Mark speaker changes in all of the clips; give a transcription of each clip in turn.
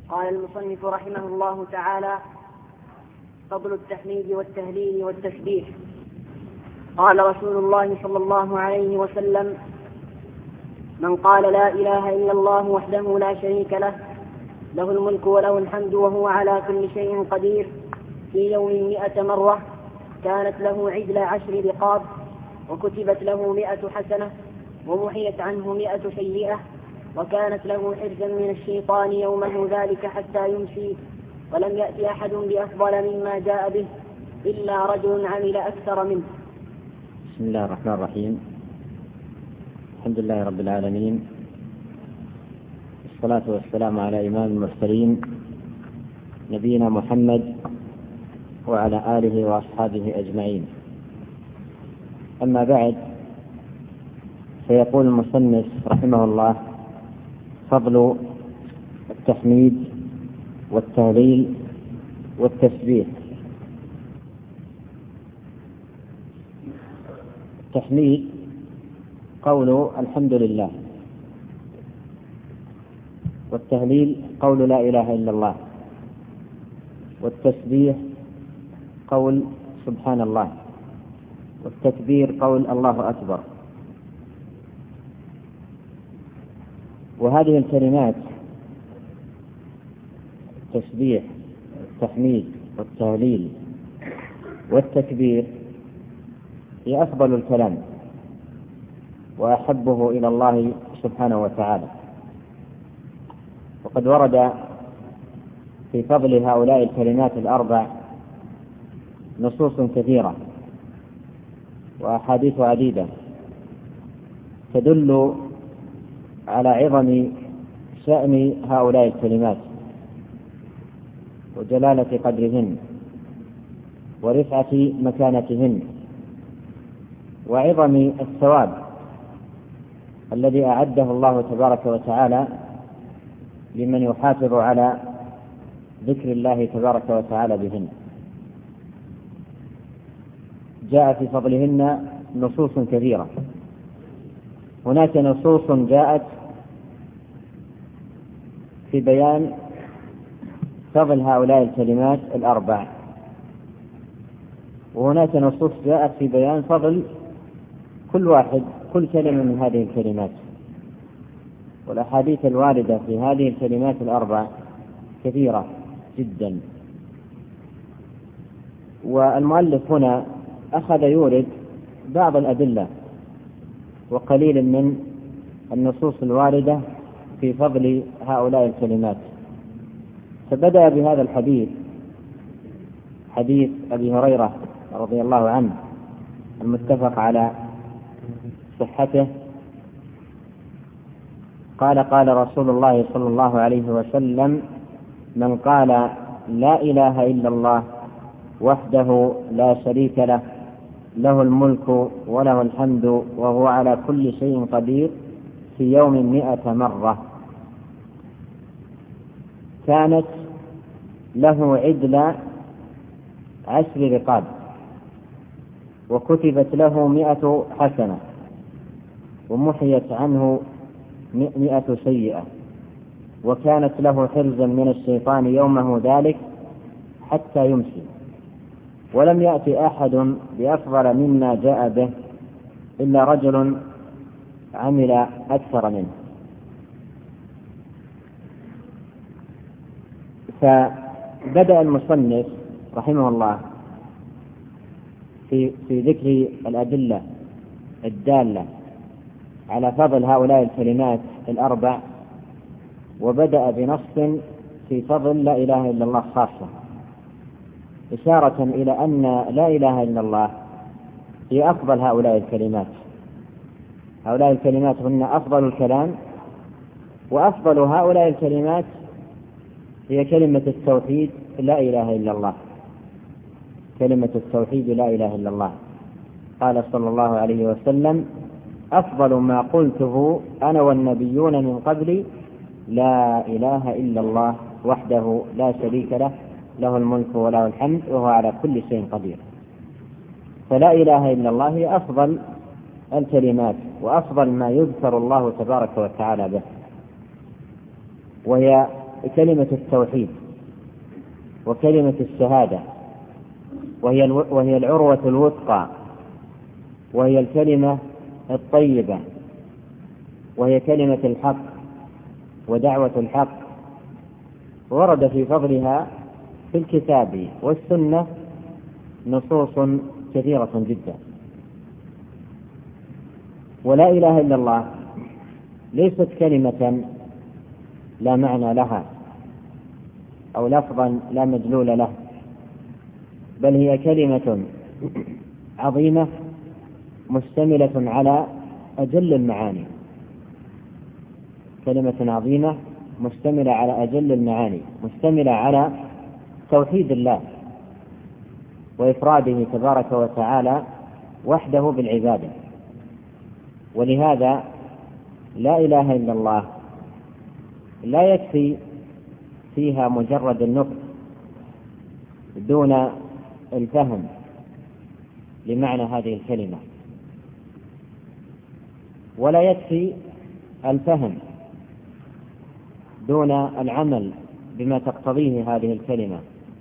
Speaker 1: قال المصنف رحمه الله تعالى: فضل التحميد والتهليل والتسبيح. قال رسول الله صلى الله عليه وسلم: من قال لا إله إلا الله وحده لا شريك له، له الملك وله الحمد وهو على كل شيء قدير، في يوم 100 مرة، كانت له عدل 10 رقاب، وكتبت له 100 حسنة، ومحيت عنه 100 سيئة، وكانت له حرزا من الشيطان يومه ذلك حتى يمسي، ولم يأتي أحد بأفضل مما جاء به إلا رجل عمل أكثر منه.
Speaker 2: بسم الله الرحمن الرحيم. الحمد لله رب العالمين، والصلاة والسلام على إمام المرسلين نبينا محمد وعلى آله وأصحابه أجمعين. أما بعد، فيقول المصنف رحمه الله: فضل التحميد والتهليل والتسبيح. التحميد قول الحمد لله، والتهليل قول لا إله إلا الله، والتسبيح قول سبحان الله، والتكبير قول الله أكبر. وهذه الكلمات التسبيح والتحميد والتهليل والتكبير هي أفضل الكلام وأحبه إلى الله سبحانه وتعالى. وقد ورد في فضل هؤلاء الكلمات الأربع نصوص كثيرة وأحاديث عديدة تدل على عظم شأن هؤلاء الكلمات وجلالة قدرهن ورفعة مكانتهن وعظم الثواب الذي أعده الله تبارك وتعالى لمن يحافظ على ذكر الله تبارك وتعالى بهن. جاء في فضلهن نصوص كثيرة. هناك نصوص جاءت في بيان فضل هؤلاء الكلمات الأربع، وهناك نصوص جاءت في بيان فضل كل كلمة من هذه الكلمات. والأحاديث الواردة في هذه الكلمات الأربع كثيرة جدا. والمؤلف هنا أخذ يورد بعض الأدلة وقليل من النصوص الواردة في فضل هؤلاء الكلمات. فبدأ بهذا الحديث، حديث أبي هريرة رضي الله عنه المتفق على صحته، قال: قال رسول الله صلى الله عليه وسلم: من قال لا إله إلا الله وحده لا شريك له، له الملك وله الحمد وهو على كل شيء قدير، في يوم 100 مرة، كانت له عدل 10 رقاب، وكتبت له 100 حسنة، ومحيت عنه 100 سيئة، وكانت له حرزا من الشيطان يومه ذلك حتى يمسي، ولم يأتي أحد بأفضل مما جاء به إلا رجل عمل أكثر منه. فبدأ المصنف رحمه الله في ذكر الأدلة الدالة على فضل هؤلاء الكلمات الأربع، وبدأ بنص في فضل لا إله إلا الله خاصة، إشارة إلى أن لا إله إلا الله هي أفضل هؤلاء الكلمات. هؤلاء الكلمات هن أفضل الكلام، وأفضل هؤلاء الكلمات هي كلمة التوحيد لا إله إلا الله، كلمة التوحيد لا إله إلا الله. قال صلى الله عليه وسلم: أفضل ما قلته أنا والنبيون من قبلي لا إله إلا الله وحده لا شريك له، له الملك وله الحمد وهو على كل شيء قدير. فلا إله إلا الله هي أفضل الكلمات وأفضل ما يذكر الله تبارك وتعالى به، وهي كلمة التوحيد وكلمة الشهادة، وهي العروة الوثقى، وهي الكلمة الطيبة، وهي كلمة الحق ودعوة الحق. ورد في فضلها في الكتاب والسنة نصوص كثيرة جدا. ولا إله إلا الله ليست كلمة لا معنى لها أو لفظا لا مدلول له، بل هي كلمة عظيمة مشتملة على أجل المعاني، كلمة عظيمة مشتملة على أجل المعاني، مشتملة على توحيد الله وإفراده تبارك وتعالى وحده بالعبادة. ولهذا لا إله إلا الله لا يكفي فيها مجرد النطق دون الفهم لمعنى هذه الكلمة، ولا يكفي الفهم دون العمل بما تقتضيه هذه الكلمة،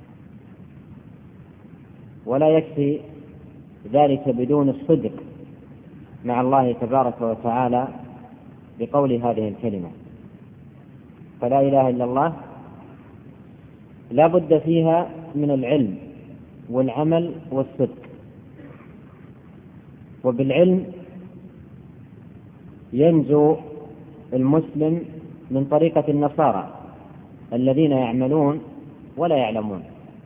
Speaker 2: ولا يكفي ذلك بدون الصدق مع الله تبارك وتعالى بقول هذه الكلمة. فلا إله إلا الله لا بد فيها من العلم والعمل والصدق. وبالعلم ينجو المسلم من طريقة النصارى الذين يعملون ولا يعلمون،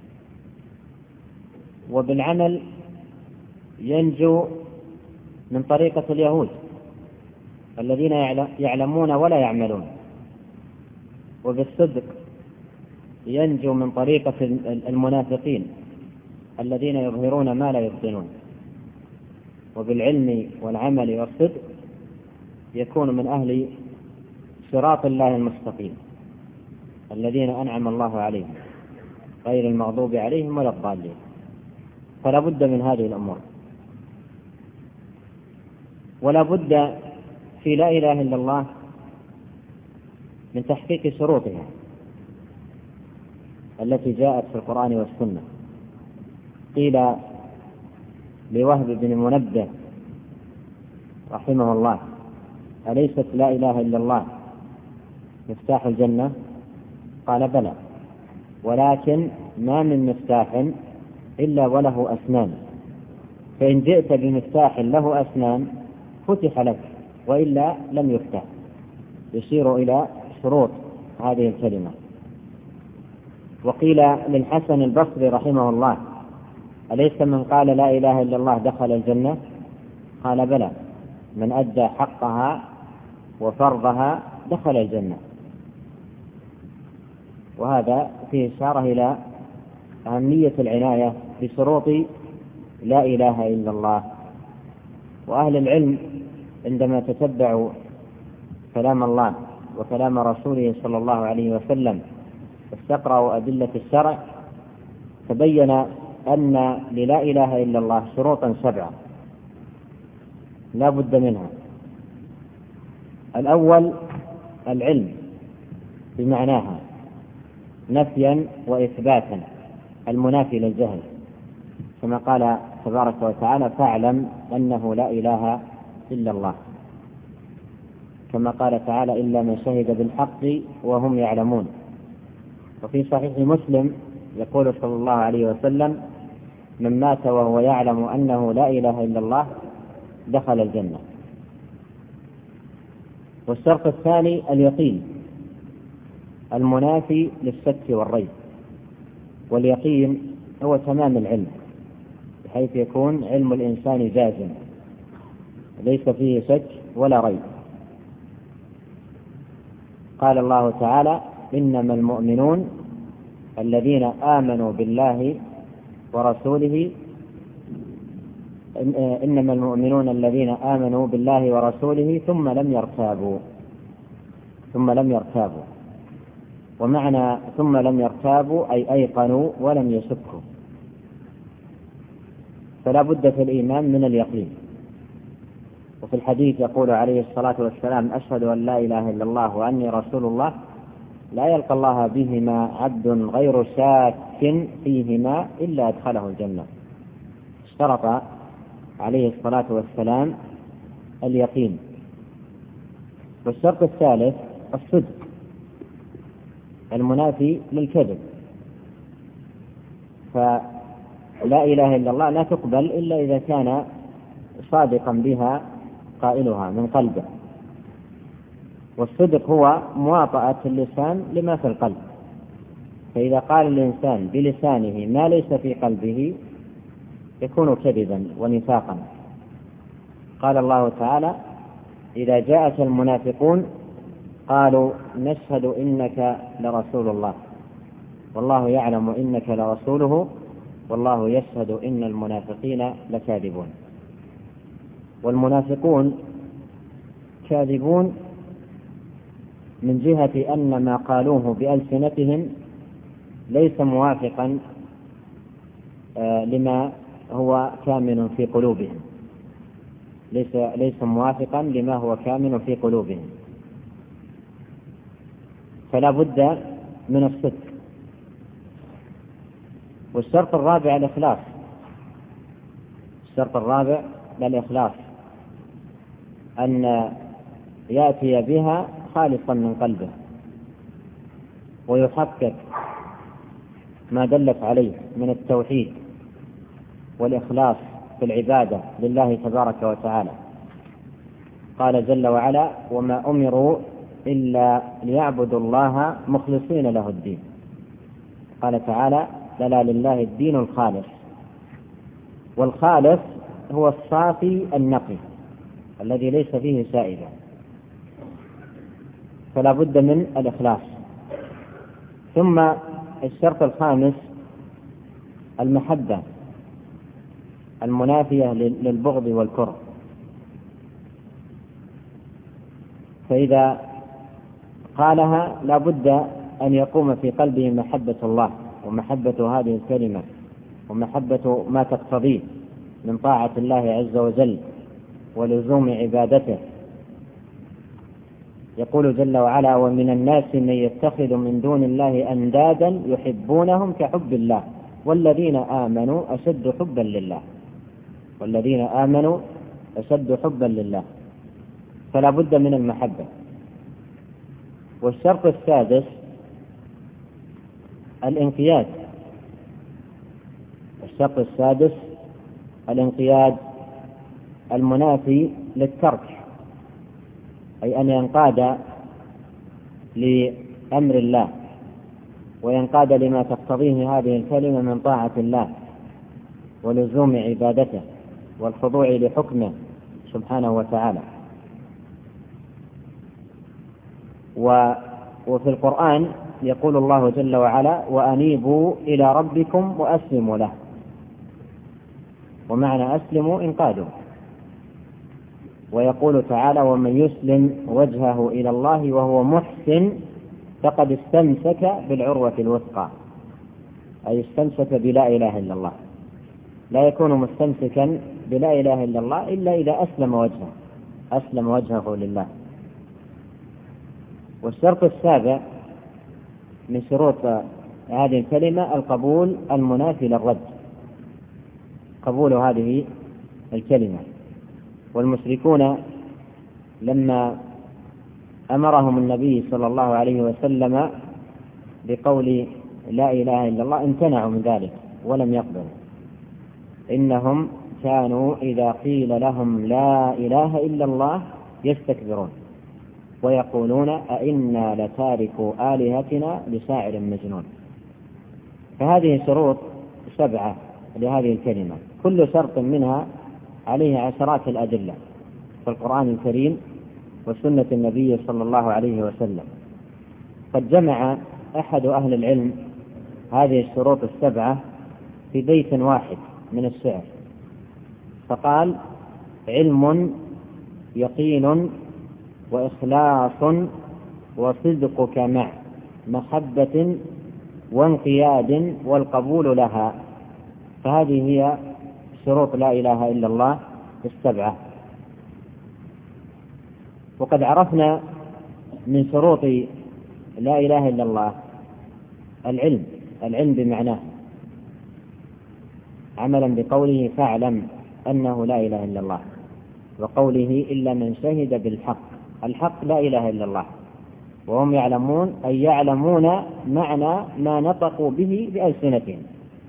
Speaker 2: وبالعمل ينجو من طريقة اليهود الذين يعلمون ولا يعملون، وبالصدق ينجو من طريقة المنافقين الذين يظهرون ما لا يبطنون. وبالعلم والعمل والصدق يكون من أهل صراط الله المستقيم الذين أنعم الله عليهم غير المغضوب عليهم ولا الضالين. فلا بد من هذه الأمور، ولا بد في لا إله إلا الله من تحقيق شروطها التي جاءت في القرآن والسنة. قيل لوهب بن منبه رحمه الله: أليست لا إله إلا الله مفتاح الجنة؟ قال: بلى، ولكن ما من مفتاح إلا وله أسنان، فإن جئت بمفتاح له أسنان فتح لك، وإلا لم يفتح. يشير إلى شروط هذه الكلمة. وقيل للحسن البصري رحمه الله: أليس من قال لا إله إلا الله دخل الجنة؟ قال: بلى، من أدى حقها وفرضها دخل الجنة. وهذا فيه إشارة إلى أهمية العناية بشروط لا إله إلا الله. وأهل العلم عندما تتبعوا كلام الله وكلام رسوله صلى الله عليه وسلم واستقرأوا أدلة الشرع تبين أن للا إله إلا الله شروطا 7 لا بد منها. الأول العلم بمعناها نفيا وإثباتا، المنافي للجهل، كما قال تبارك وتعالى: فاعلم أنه لا إله إلا الله، كما قال تعالى: إلا من شهد بالحق وهم يعلمون. وفي صحيح مسلم يقول صلى الله عليه وسلم: من مات وهو يعلم أنه لا إله إلا الله دخل الجنة. والشرط الثاني اليقين المنافي للشك والريب، واليقين هو تمام العلم بحيث يكون علم الإنسان جازم ليس فيه شك ولا ريب. قال الله تعالى: إنما المؤمنون الذين آمنوا بالله ورسوله إنما المؤمنون الذين آمنوا بالله ورسوله ثم لم يرتابوا. ومعنى ثم لم يرتابوا أي أيقنوا ولم يشكوا. فلا بد في الإيمان من اليقين. وفي الحديث يقول عليه الصلاة والسلام: أشهد أن لا إله إلا الله وأني رسول الله، لا يلقى الله بهما عبد غير شاك فيهما إلا أدخله الجنة. اشترط عليه الصلاة والسلام اليقين. والشرط الثالث الصدق المنافي للكذب، فلا إله إلا الله لا تقبل إلا إذا كان صادقا بها قائلها من قلبه. والصدق هو مواطأة اللسان لما في القلب، فإذا قال الإنسان بلسانه ما ليس في قلبه يكون كذبا ونفاقا. قال الله تعالى: إذا جاءك المنافقون قالوا نشهد إنك لرسول الله والله يعلم إنك لرسوله والله يشهد إن المنافقين لكاذبون. والمنافقون كاذبون من جهة أن ما قالوه بألسنتهم ليس موافقا لما هو كامن في قلوبهم، ليس موافقا لما هو كامن في قلوبهم، فلا بد من الصدق. والشرط الرابع الإخلاص. الشرط الرابع للإخلاص أن يأتي بها خالصا من قلبه ويحقق ما دلت عليه من التوحيد والإخلاص في العبادة لله تبارك وتعالى. قال جل وعلا: وما أمروا إلا ليعبدوا الله مخلصين له الدين. قال تعالى: لنا لله الدين الخالص. والخالص هو الصافي النقي الذي ليس فيه سائبة، فلا بد من الإخلاص. ثم الشرط الخامس المحبة المنافية للبغض والكره، فإذا قالها لا بد أن يقوم في قلبه محبة الله ومحبة هذه الكلمة ومحبة ما تقتضيه من طاعة الله عز وجل ولزوم عبادته. يقول جل وعلا: ومن الناس من يتخذ من دون الله أندادا يحبونهم كحب الله والذين آمنوا أشد حبا لله. والذين آمنوا أشد حبا لله، فلا بد من المحبة. والشرط السادس الانقياد. الشرط السادس الانقياد المنافي للترك، أي أن ينقاد لأمر الله وينقاد لما تقتضيه هذه الكلمة من طاعة الله ولزوم عبادته والخضوع لحكمه سبحانه وتعالى. وفي القرآن يقول الله جل وعلا: وأنيبوا إلى ربكم وأسلموا له. ومعنى أسلموا انقادوا. ويقول تعالى: ومن يسلم وجهه إلى الله وهو محسن فقد استمسك بالعروة الوثقى، أي استمسك بلا إله إلا الله. لا يكون مستمسكا بلا إله إلا الله إلا إذا أسلم وجهه لله. والشرط السابع من شروط هذه الكلمة القبول المنافي للرد، قبول هذه الكلمة. والمشركون لما أمرهم النبي صلى الله عليه وسلم بقول لا إله إلا الله امتنعوا من ذلك ولم يقبلوا. إنهم كانوا إذا قيل لهم لا إله إلا الله يستكبرون ويقولون أئنا لتاركوا آلهتنا لشاعر مجنون. فهذه شروط 7 لهذه الكلمة، كل شرط منها عليه عشرات الأدلة في القرآن الكريم وسنة النبي صلى الله عليه وسلم. قد جمع أحد أهل العلم هذه الشروط 7 في بيت واحد من الشعر، فقال: علم يقين وإخلاص وصدقك مع محبة وانقياد والقبول لها. فهذه هي شروط لا إله إلا الله 7. وقد عرفنا من شروط لا إله إلا الله العلم بمعناه، عملا بقوله فاعلم أنه لا إله إلا الله، وقوله إلا من شهد بالحق. الحق لا إله إلا الله، وهم يعلمون أي يعلمون معنى ما نطقوا به بألسنتهم،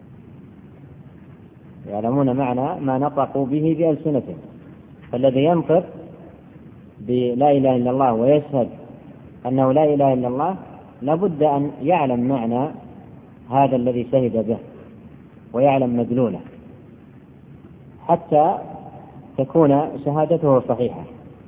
Speaker 2: يعلمون معنى ما نطقوا به بألسنتهم. فالذي ينطق بلا إله إلا الله ويشهد أنه لا إله إلا الله لابد أن يعلم معنى هذا الذي شهد به ويعلم مدلوله حتى تكون شهادته صحيحة.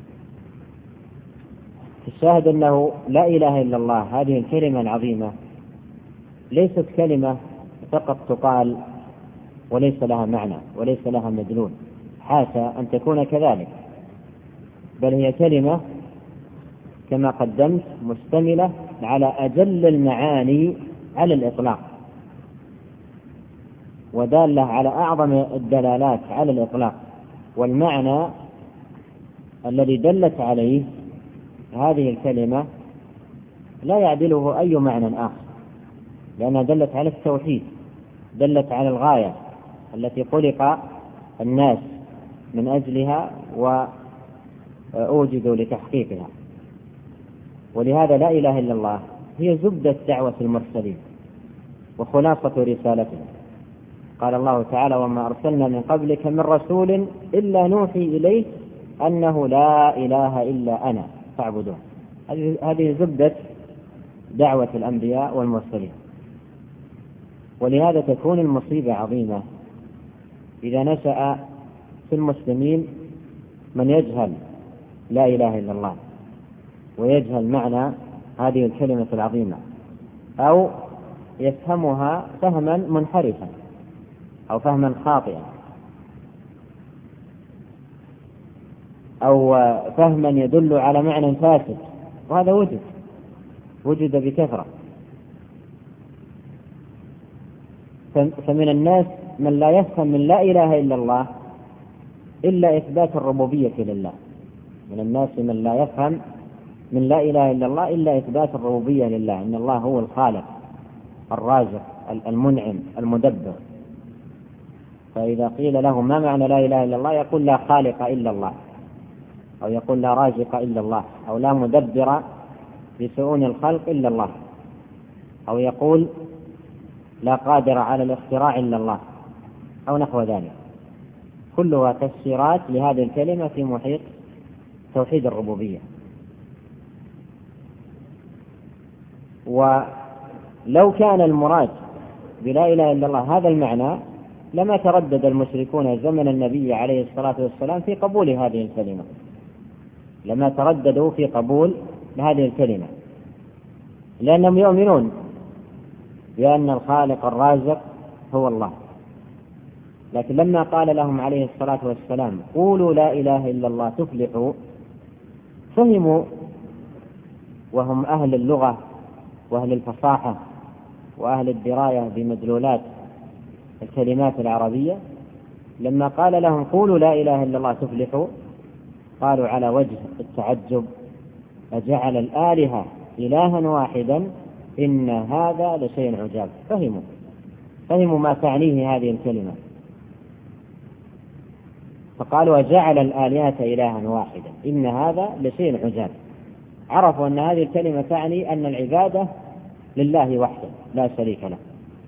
Speaker 2: الشاهد أنه لا إله إلا الله هذه الكلمة العظيمة ليست كلمة فقط تقال وليس لها معنى وليس لها مدلول، حاشا أن تكون كذلك، بل هي كلمة كما قدمت مشتملة على أجل المعاني على الإطلاق، ودالة على أعظم الدلالات على الإطلاق، والمعنى الذي دلت عليه هذه الكلمة لا يعدله أي معنى آخر، لأنها دلت على التوحيد، دلت على الغاية التي خلق الناس من أجلها وأوجدوا لتحقيقها. ولهذا لا إله إلا الله هي زبدة دعوة المرسلين وخلاصة رسالتهم. قال الله تعالى وما أرسلنا من قبلك من رسول إلا نوحي إليه أنه لا إله إلا أنا فاعبدوه. هذه زبدة دعوة الأنبياء والمرسلين. ولهذا تكون المصيبة عظيمة إذا نشأ في المسلمين من يجهل لا إله إلا الله ويجهل معنى هذه الكلمة العظيمة، أو يفهمها فهما منحرفا أو فهما خاطئا، أو فهما يدل على معنى فاسد، وهذا وجد بكثرة. فمن الناس من لا يفهم من لا إله إلا الله إلا إثبات الربوبية لله، من الناس من لا يفهم من لا إله إلا الله إلا إثبات الربوبية لله، إن الله هو الخالق الرازق المنعم المدبر. فإذا قيل له ما معنى لا إله إلا الله يقول لا خالق إلا الله، أو يقول لا رازق إلا الله، أو لا مدبر لشؤون الخلق إلا الله، أو يقول لا قادر على الاختراع إلا الله، أو نحو ذلك. كلها تفسيرات لهذه الكلمة في محيط توحيد الربوبية. ولو كان المراد بلا إله إلا الله هذا المعنى لما تردد المشركون زمن النبي عليه الصلاة والسلام في قبول هذه الكلمة، لما ترددوا في قبول هذه الكلمة، لأنهم يؤمنون بأن الخالق الرازق هو الله. لكن لما قال لهم عليه الصلاة والسلام قولوا لا إله إلا الله تفلحوا، فهموا، وهم أهل اللغة وأهل الفصاحة وأهل الدراية بمدلولات الكلمات العربية، لما قال لهم قولوا لا إله إلا الله تفلحوا قالوا على وجه التعجب أجعل الآلهة إلها واحدا إن هذا لشيء عجاب. فهموا ما تعنيه هذه الكلمة، فقالوا أجعل الآلهة إلها واحدا إن هذا لشيء عجاب. عرفوا أن هذه الكلمة تعني أن العبادة لله وحده لا شريك له.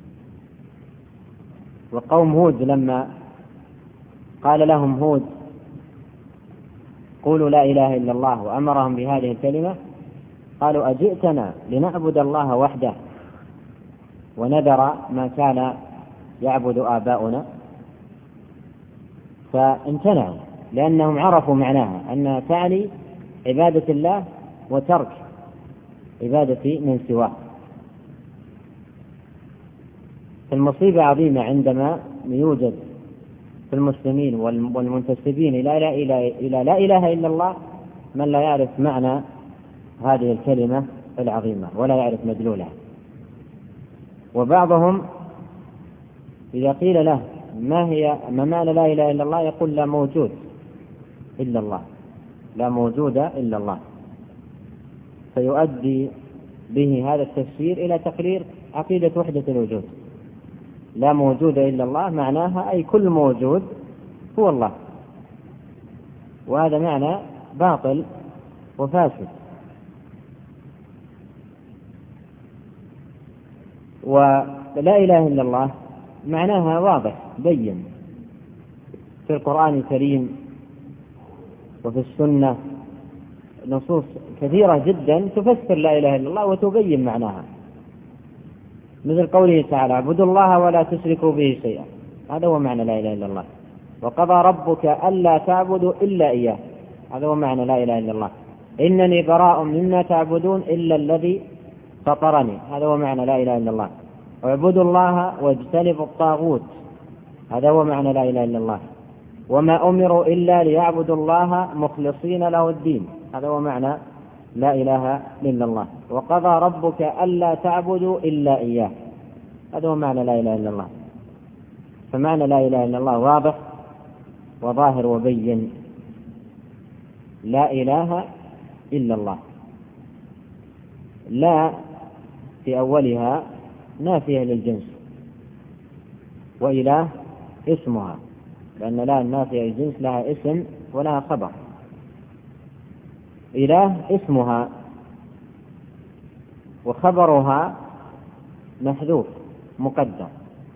Speaker 2: وقوم هود لما قال لهم هود قولوا لا إله إلا الله وأمرهم بهذه الكلمة قالوا أجئتنا لنعبد الله وحده ونذر ما كان يعبد آباؤنا، فامتنعوا لأنهم عرفوا معناها أنها تعني عبادة الله وترك عبادة من سواه. فالمصيبة عظيمة عندما يوجد في المسلمين والمنتسبين إلى لا إله إلا الله من لا يعرف معنى هذه الكلمة العظيمة ولا يعرف مدلولها. وبعضهم إذا قيل له ما معنى لا إله إلا الله يقول لا موجود إلا الله، لا موجود إلا الله، فيؤدي به هذا التفسير إلى تقرير عقيدة وحدة الوجود. لا موجود إلا الله معناها أي كل موجود هو الله، وهذا معنى باطل وفاسد. ولا إله إلا الله معناها واضح بين في القرآن الكريم وفي السنة نصوص كثيرة جدا تفسر لا إله إلا الله وتبين معناها، مثل قوله تعالى اعبدوا الله ولا تشركوا به شيئا، هذا هو معنى لا إله إلا الله. وقضى ربك ألا تعبدوا إلا إياه، هذا هو معنى لا إله إلا الله. إنني براء مما تعبدون إلا الذي فطرني، هذا هو معنى لا إله إلا الله. واعبدوا الله واجتنبوا الطاغوت، هذا هو معنى لا إله إلا الله. وما أمروا إلا ليعبدوا الله مخلصين له الدين، هذا هو معنى لا إله إلا الله. وقضى ربك ألا تعبدوا إلا إياه، هذا هو معنى لا إله إلا الله. فمعنى لا إله إلا الله واضح وظاهر وبين، لا إله إلا الله. لا في أولها نافية للجنس، وإله اسمها، لأن لا النافية للجنس لها اسم ولها خبر. إله اسمها وخبرها محذوف مقدر،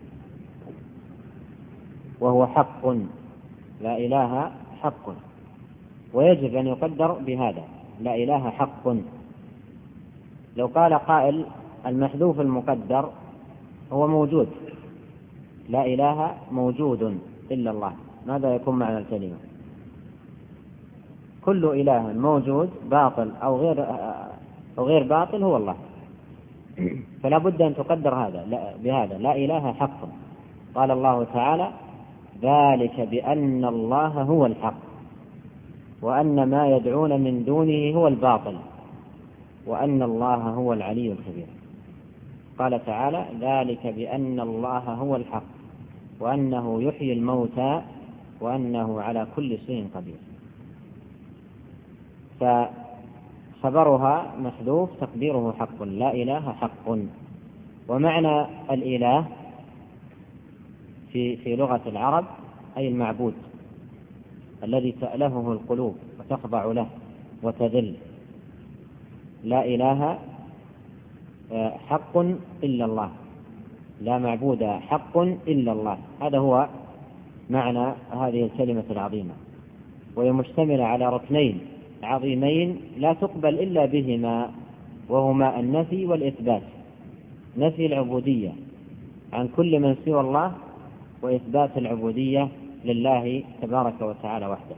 Speaker 2: وهو حق، لا إله حق، ويجب أن يقدر بهذا لا إله حق. لو قال قائل المحذوف المقدر هو موجود، لا إله موجود إلا الله، ماذا يكون معنى الكلمة؟ كل إله موجود باطل أو غير باطل هو الله، فلا بد أن تقدر هذا بهذا لا إله حق. قال الله تعالى ذلك بأن الله هو الحق وأن ما يدعون من دونه هو الباطل وأن الله هو العلي الكبير. قال تعالى ذلك بأن الله هو الحق وأنه يحيي الموتى وأنه على كل شيء قدير. فخبرها محذوف تقديره حق، لا إله حق. ومعنى الإله في لغة العرب أي المعبود الذي تألهه القلوب وتخضع له وتذل. لا إله حق إلا الله، لا معبود حق إلا الله، هذا هو معنى هذه الكلمة العظيمة. وهي مشتملة على ركنين عظيمين لا تقبل إلا بهما، وهما النفي والإثبات. نفي العبودية عن كل من سوى الله، وإثبات العبودية لله تبارك وتعالى وحده.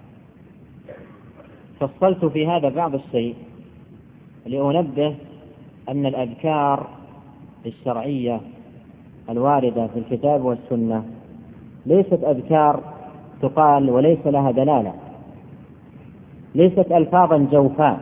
Speaker 2: فصلت في هذا بعض الشيء لأنبه أن الأذكار الشرعية الواردة في الكتاب والسنة ليست أذكار تقال وليس لها دلالة، ليست ألفاظا جوفاء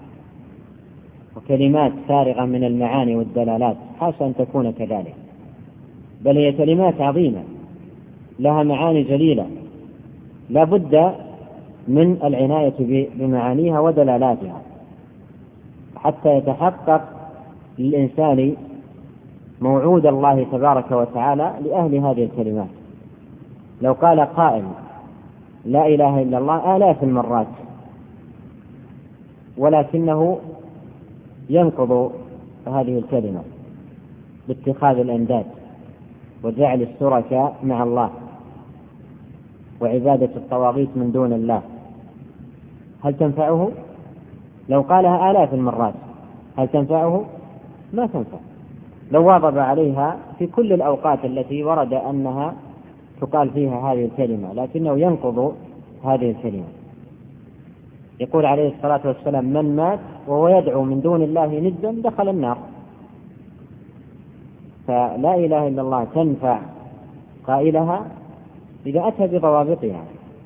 Speaker 2: وكلمات فارغة من المعاني والدلالات، حاشا أن تكون كذلك، بل هي كلمات عظيمة لها معاني جليلة لا بد من العناية بمعانيها ودلالاتها حتى يتحقق للإنسان موعود الله تبارك وتعالى لأهل هذه الكلمات. لو قال قائل لا إله إلا الله آلاف المرات ولكنه ينقض هذه الكلمة باتخاذ الأنداد وجعل الشركاء مع الله وعبادة الطواغيت من دون الله، هل تنفعه؟ لو قالها آلاف المرات هل تنفعه؟ ما تنفع. لو واظب عليها في كل الأوقات التي ورد أنها تقال فيها هذه الكلمة، لكنه ينقض هذه الكلمة. يقول عليه الصلاة والسلام من مات وهو يدعو من دون الله ندا دخل النار. فلا إله إلا الله تنفع قائلها إذا أتى بضوابطها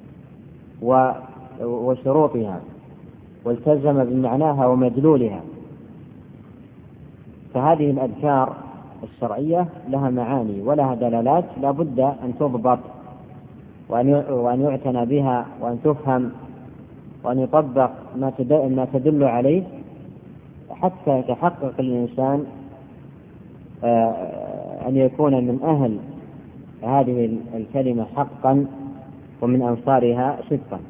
Speaker 2: وشروطها والتزم بمعناها ومدلولها. فهذه الأذكار الشرعية لها معاني ولها دلالات لا بد أن تضبط وأن يعتنى بها وأن تفهم وأن يطبق ما تدل عليه حتى يتحقق الإنسان أن يكون من أهل هذه الكلمة حقا ومن أنصارها صدقا.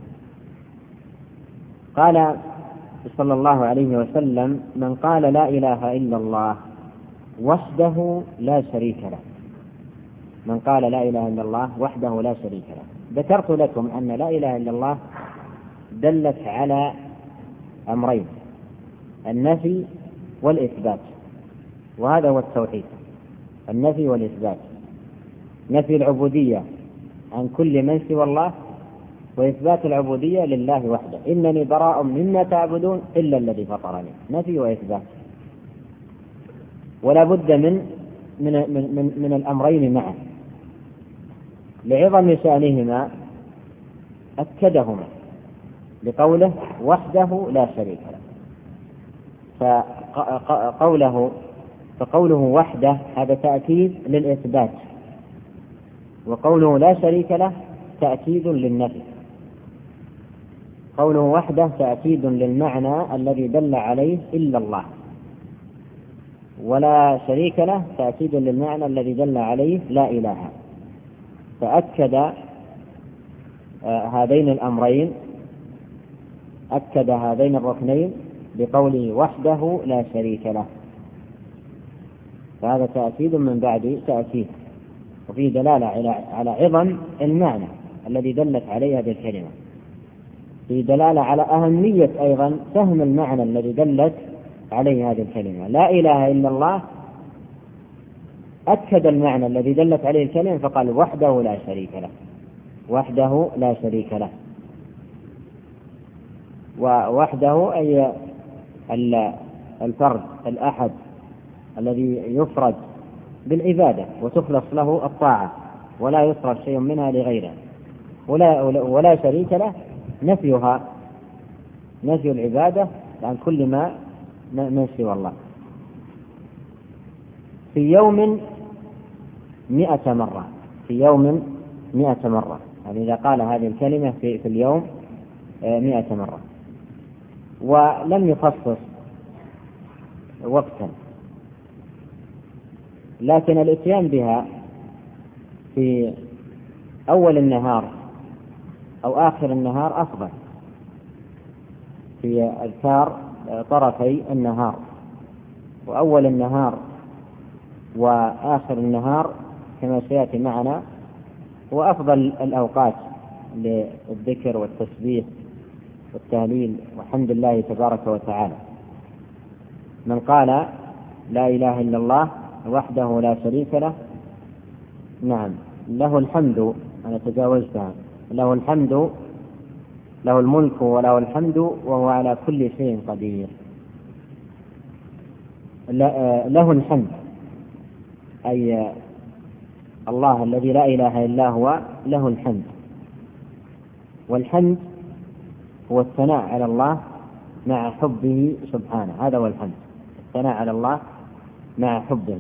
Speaker 2: قال صلى الله عليه وسلم: من قال لا إله إلا الله وحده لا شريك له. من قال لا إله إلا الله وحده لا شريك له. ذكرت لكم أن لا إله إلا الله دلت على أمرين: النفي والإثبات، وهذا هو التوحيد، النفي والإثبات. نفي العبودية عن كل من سوى الله، وإثبات العبودية لله وحده: إنني براء مما تعبدون إلا الذي فطرني. نفي وإثبات، ولا بد من الأمرين معا. لعظم شأنهما أكدهما بقوله وحده لا شريك له. فقوله وحده هذا تأكيد للإثبات، وقوله لا شريك له تأكيد للنفي. قوله وحده تأكيد للمعنى الذي دل عليه إلا الله، ولا شريك له تأكيد للمعنى الذي دل عليه لا إله. فأكد هذين الأمرين، أكد هذين الركنين بقوله وحده لا شريك له. فهذا تأكيد من بعد تأكيد، وفيه دلالة على عظم المعنى الذي دلت عليه هذه الكلمة. فيه دلالة على أهمية أيضا فهم المعنى الذي دلت عليه هذه الكلمة. لا إله إلا الله أكد المعنى الذي دلت عليه الكلمة فقال وحده لا شريك له، وحده لا شريك له. ووحده أي الفرد الأحد الذي يفرد بالعبادة وتخلص له الطاعة ولا يصرف شيء منها لغيره، ولا شريك له نفيها، نفي العبادة عن كل ما من سوى الله. في يوم 100 مرة، في يوم 100 مرة، يعني إذا قال هذه الكلمة في اليوم 100 مرة، ولم يخصص وقتا، لكن الاتيان بها في أول النهار أو آخر النهار أفضل، في أذكار طرفي النهار، وأول النهار وآخر النهار كما سيأتي معنا هو أفضل الأوقات للذكر والتسبيح والتهليل وحمد الله تبارك وتعالى. من قال لا إله إلا الله وحده لا شريك له، نعم، له الحمد، أنا تجاوزتها، له الحمد، له الملك وله الحمد وهو على كل شيء قدير. له الحمد أي الله الذي لا إله إلا هو له الحمد. والحمد هو الثناء على الله مع حبه سبحانه، هذا هو الحمد، الثناء على الله مع حبه.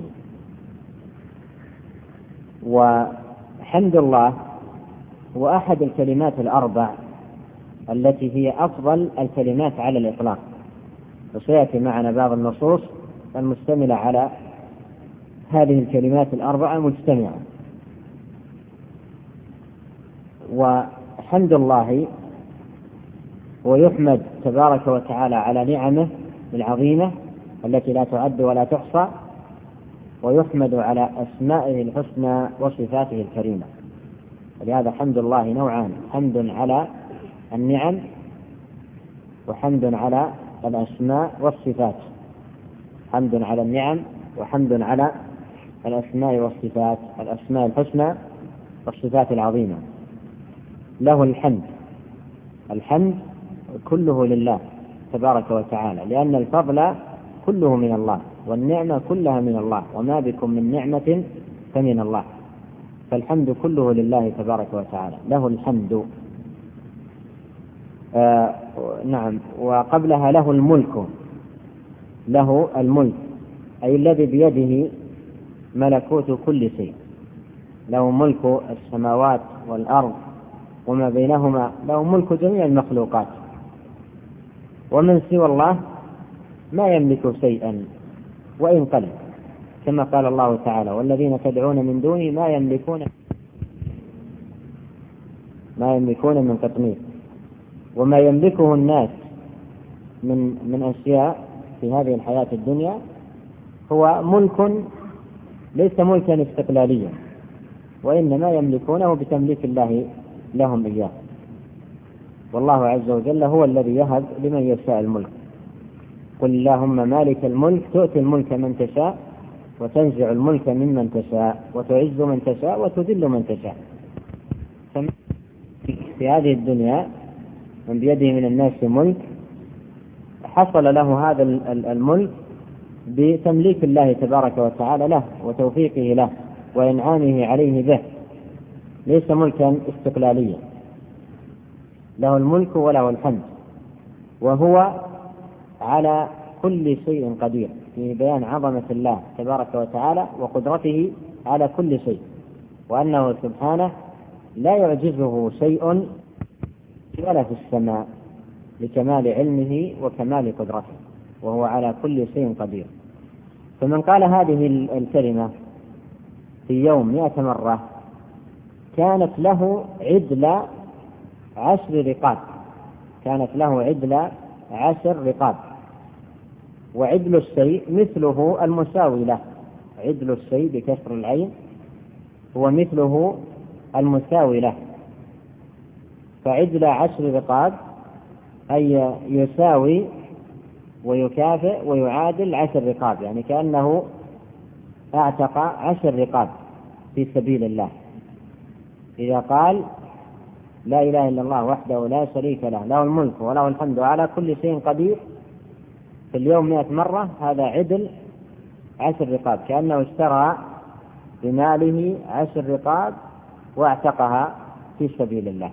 Speaker 2: وحمد الله هو أحد الكلمات الأربع التي هي أفضل الكلمات على الإطلاق، وسيأتي معنا بعض النصوص المشتملة على هذه الكلمات الأربعة مجتمعة. وحمد الله ويحمد تبارك وتعالى على نعمه العظيمة التي لا تعد ولا تحصى، ويحمد على أسمائه الحسنى وصفاته الكريمة. ولهذا حمد الله نوعان: حمد على النعم وحمد على الأسماء والصفات. حمد على النعم وحمد على الأسماء والصفات، الأسماء الحسنى والصفات العظيمة. له الحمد، الحمد كله لله تبارك وتعالى، لأن الفضل كله من الله والنعمة كلها من الله، وما بكم من نعمة فمن الله، فالحمد كله لله تبارك وتعالى. له الحمد. نعم. وقبلها له الملك، له الملك أي الذي بيده ملكوت كل شيء، له ملك السماوات والأرض وما بينهما، له ملك جميع المخلوقات. ومن سوى الله ما يملك شيئا وإن قل، كما قال الله تعالى: والذين تدعون من دونه ما يملكون من قطمير. وما يملكه الناس من أشياء في هذه الحياة الدنيا هو ملك ليس ملكا استقلاليا، وإنما يملكونه بتمليك الله لهم إياه. والله عز وجل هو الذي يهب لمن يشاء الملك. قل اللهم مالك الملك تؤتي الملك من تشاء وتنزع الملك ممن تشاء وتعز من تشاء وتذل من تشاء. في هذه الدنيا من بيده من الناس ملك حصل له هذا الملك بتمليك الله تبارك وتعالى له وتوفيقه له وإنعامه عليه به، ليس ملكا استقلاليا. له الملك وله الحمد، وهو على كل شيء قدير، في بيان عظمة الله تبارك وتعالى وقدرته على كل شيء، وأنه سبحانه لا يعجزه شيء ولا في السماء لكمال علمه وكمال قدرته، وهو على كل شيء قدير. فمن قال هذه الكلمة في يوم 100 مرة كانت له عدل 10 رقاب، كانت له عدل 10 رقاب. وعدل الشيء مثله المساوي له، عدل الشيء بكسر العين هو مثله المساوي له. فعدل 10 رقاب أي يساوي ويكافئ ويعادل 10 رقاب، يعني كأنه اعتق 10 رقاب في سبيل الله. إذا قال لا إله إلا الله وحده لا شريك له، له الملك وله الحمد على كل شيء قدير، في اليوم 100 مرة، هذا عدل 10 رقاب، كأنه اشترى بماله 10 رقاب واعتقها في سبيل الله.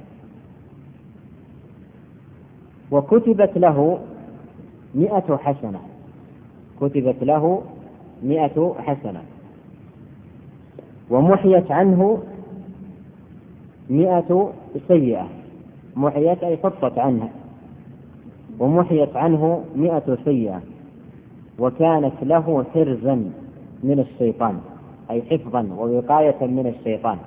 Speaker 2: وكتبت له 100 حسنة، كتبت له 100 حسنة، ومحيت عنه 100 سيئة. محيت أي حطت عنها، ومحيت عنه 100 سيئة. وكانت له حرزا من الشيطان، أي حفظا ووقاية من الشيطان،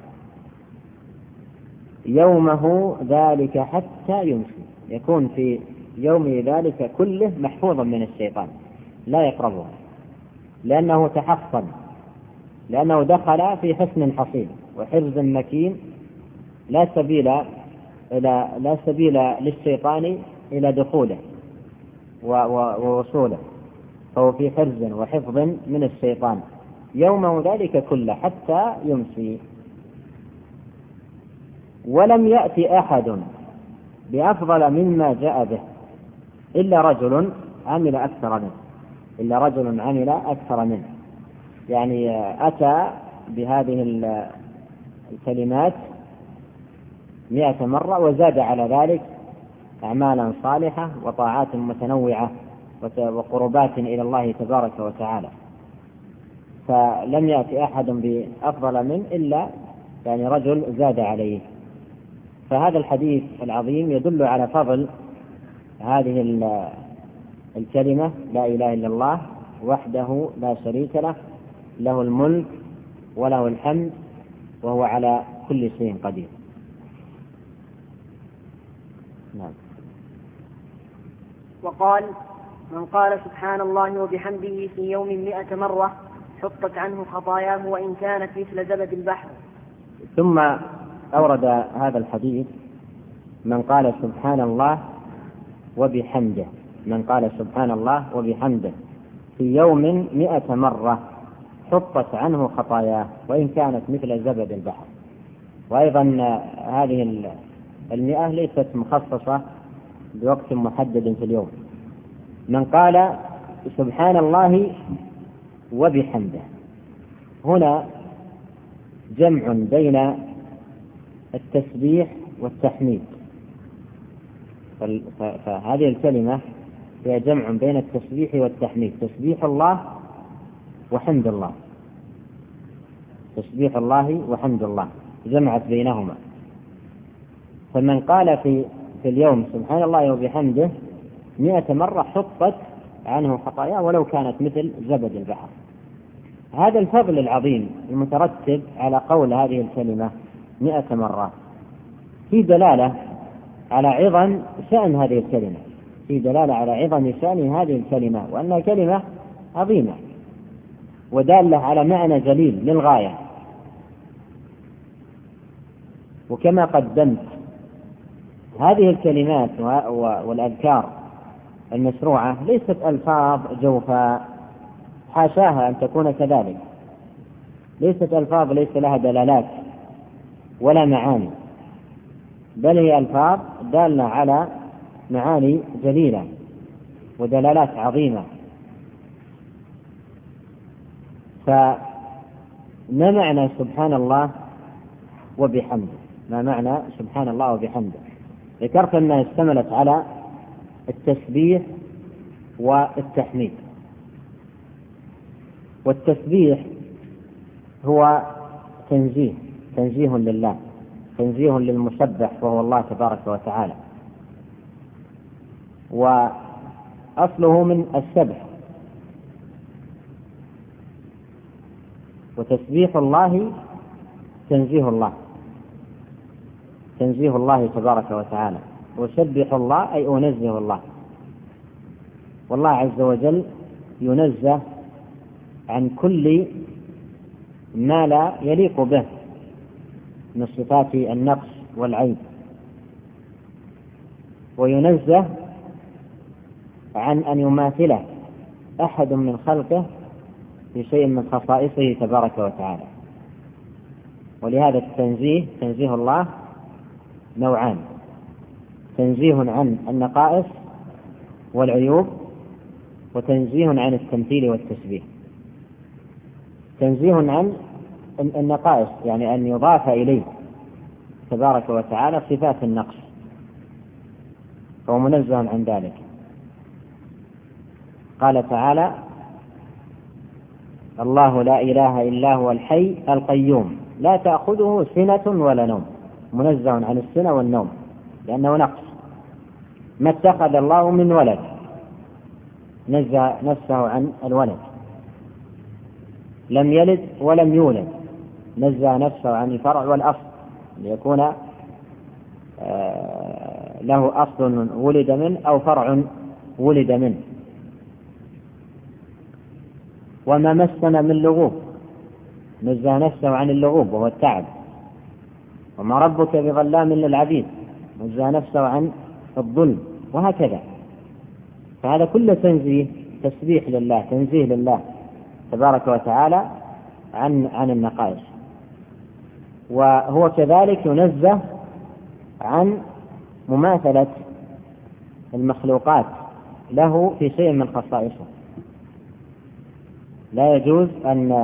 Speaker 2: يومه ذلك حتى يمسي، يكون في يومه ذلك كله محفوظا من الشيطان لا يقربه، لأنه تحصن، لأنه دخل في حصن حصين وحرز مكين، لا سبيل للشيطان إلى دخوله ووصوله، فهو في حرز وحفظ من الشيطان يومه ذلك كله حتى يمسي. ولم يأتي أحد بأفضل مما جاء به إلا رجل عمل أكثر منه، يعني أتى بهذه الكلمات 100 مرة وزاد على ذلك أعمالا صالحة وطاعات متنوعة وقربات إلى الله تبارك وتعالى. فلم يأتي أحد بأفضل منه إلا يعني رجل زاد عليه. فهذا الحديث العظيم يدل على فضل هذه الكلمة لا إله إلا الله وحده لا شريك له، له الملك وله الحمد وهو على كل شيء قدير. نعم.
Speaker 1: وقال: من قال سبحان الله وبحمده في يوم 100 مرة حطت عنه خطاياه وإن كانت مثل زبد البحر.
Speaker 2: ثم أورد هذا الحديث: من قال سبحان الله وبحمده، من قال سبحان الله وبحمده في يوم 100 مرة حطت عنه خطاياه وإن كانت مثل زبد البحر. وأيضا هذه 100 ليست مخصصة بوقت محدد في اليوم. من قال سبحان الله وبحمده، هنا جمع بين التسبيح والتحميد، فهذه الكلمة هي جمع بين التسبيح والتحميد، تسبيح الله وحمد الله، تسبيح الله وحمد الله جمعت بينهما. فمن قال في اليوم سبحان الله وبحمده 100 مرة حطت عنه خطاياه ولو كانت مثل زبد البحر. هذا الفضل العظيم المترتب على قول هذه الكلمة 100 مرة في دلالة على عظم شأن هذه الكلمة، في دلالة على عظم شأن هذه الكلمة، وأنها كلمة عظيمة ودالة على معنى جليل للغاية. وكما قدمت هذه الكلمات والأذكار المشروعة ليست ألفاظ جوفاء، حاشاها أن تكون كذلك، ليست ألفاظ ليس لها دلالات ولا معاني، بل هي ألفاظ دالة على معاني جليلة ودلالات عظيمة. فما معنى سبحان الله وبحمده؟ ما معنى سبحان الله وبحمده؟ ذكرت أنها اشتملت على التسبيح والتحميد. والتسبيح هو تنزيه لله، تنزيه للمسبح وهو الله تبارك وتعالى، وأصله من السبح. وتسبيح الله تنزيه الله، تنزيه الله تبارك وتعالى. وسبح الله أي أنزه الله، والله عز وجل ينزه عن كل ما لا يليق به من صفات النقص والعيب، وينزه عن أن يماثله أحد من خلقه في شيء من خصائصه تبارك وتعالى. ولهذا التنزيه، تنزيه الله نوعان: تنزيه عن النقائص والعيوب، وتنزيه عن التمثيل والتشبيه. تنزيه عن النقائص يعني أن يضاف إليه تبارك وتعالى صفات النقص، فهو منزه عن ذلك. قال تعالى: الله لا إله إلا هو الحي القيوم لا تأخذه سنة ولا نوم، منزه عن السنة والنوم لأنه نقص. ما اتخذ الله من ولد، نزه نفسه عن الولد. لم يلد ولم يولد، نزه نفسه عن الفرع والأصل ليكون له أصل ولد منه أو فرع ولد منه. وما مسنا من لغوب، نزه نفسه عن اللغوب وهو التعب. وما ربك بظلام للعبيد، نزه نفسه عن الظلم، وهكذا. فهذا كله تنزيه، تسبيح لله، تنزيه لله تبارك وتعالى عن النقائص. وهو كذلك ينزه عن مماثلة المخلوقات له في شيء من خصائصه. لا يجوز أن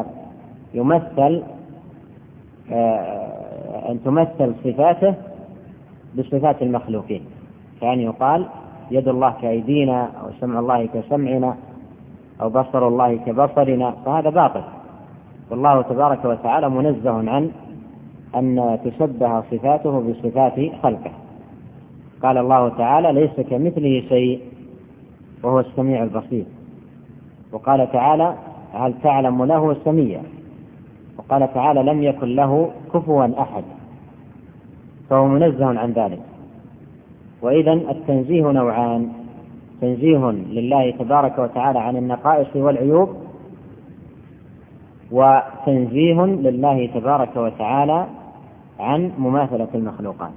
Speaker 2: تمثل صفاته بصفات المخلوقين، كأن يقال يد الله كأيدينا، أو سمع الله كسمعنا، أو بصر الله كبصرنا، فهذا باطل. والله تبارك وتعالى منزه عن أن تشبه صفاته بصفات خلقه. قال الله تعالى: ليس كمثله شيء وهو السميع البصير. وقال تعالى: هل تعلم له سميا. وقال تعالى: لم يكن له كفوا أحد، فهو منزه عن ذلك. وإذن التنزيه نوعان: تنزيه لله تبارك وتعالى عن النقائص والعيوب، وتنزيه لله تبارك وتعالى عن مماثلة المخلوقات.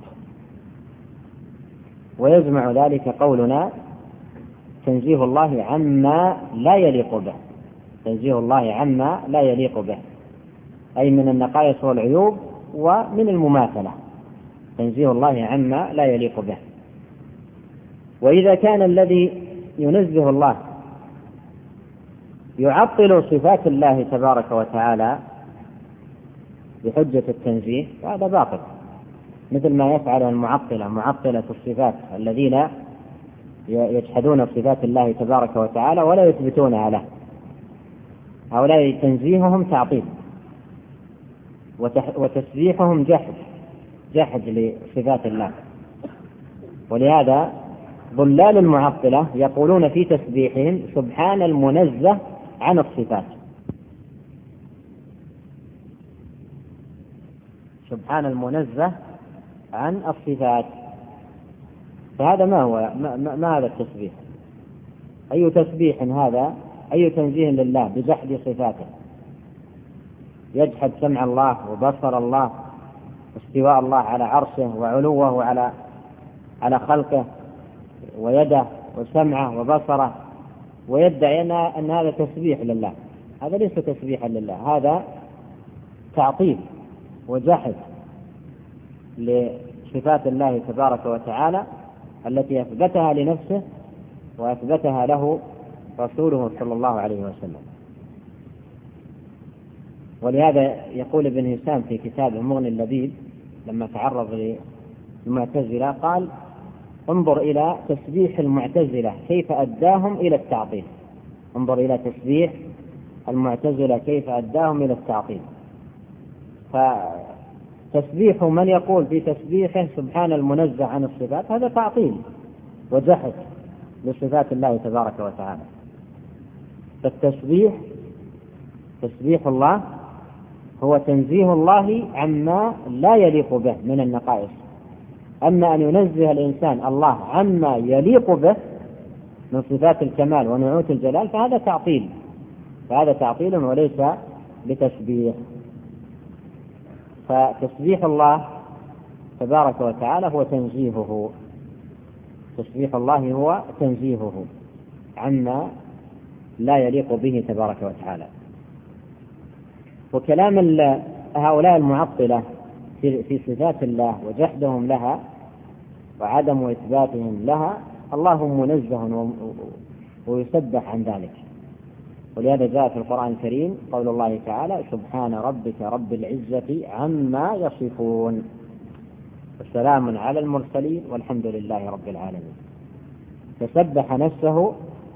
Speaker 2: ويجمع ذلك قولنا: تنزيه الله عما لا يليق به، تنزيه الله عما لا يليق به، أي من النقائص والعيوب ومن المماثلة، تنزيه الله عما لا يليق به. وإذا كان الذي ينزه الله يعطل صفات الله تبارك وتعالى بحجة التنزيه، فهذا باطل، مثل ما يفعل المعطلة، معطلة الصفات الذين يجحدون صفات الله تبارك وتعالى ولا يثبتونها له. هؤلاء تنزيههم تعطيل، وتسبيحهم جحد لصفات الله. ولهذا ضلال المعطلة يقولون في تسبيحهم سبحان المنزه عن الصفات، سبحان المنزه عن الصفات. فهذا ما هذا التسبيح؟ أي تسبيح هذا؟ أي تنزيه لله بجحد صفاته؟ يجحد سمع الله وبصر الله واستواء الله على عرشه وعلوه على خلقه ويده وسمعه وبصره، ويدعي أن هذا تسبيح لله. هذا ليس تسبيحا لله، هذا تعطيل وجحد لصفات الله تبارك وتعالى التي أثبتها لنفسه وأثبتها له رسوله صلى الله عليه وسلم. ولهذا يقول ابن هشام في كتابه مغني اللبيب لما تعرض للمعتزلة قال: انظر إلى تسبيح المعتزلة كيف أداهم إلى التعطيل. انظر إلى تسبيح المعتزلة كيف أداهم إلى التعطيل. فتسبيح من يقول في تسبيحه سبحان المنزه عن الصفات هذا تعطيل وجحد لصفات الله تبارك وتعالى. فالتسبيح تسبيح الله هو تنزيه الله عما لا يليق به من النقائص. أما أن ينزه الإنسان الله عما يليق به من صفات الكمال ونعوت الجلال فهذا تعطيل وليس بتسبيح. فتسبيح الله تبارك وتعالى هو تنزيهه، تسبيح الله هو تنزيهه عما لا يليق به تبارك وتعالى. وكلام هؤلاء المعطلة في صفات الله وجحدهم لها وعدم إثباتهم لها، الله منزه ويسبح عن ذلك. ولهذا جاء في القرآن الكريم قول الله تعالى: سبحان ربك رب العزة عما يصفون وسلام على المرسلين والحمد لله رب العالمين. فسبح نفسه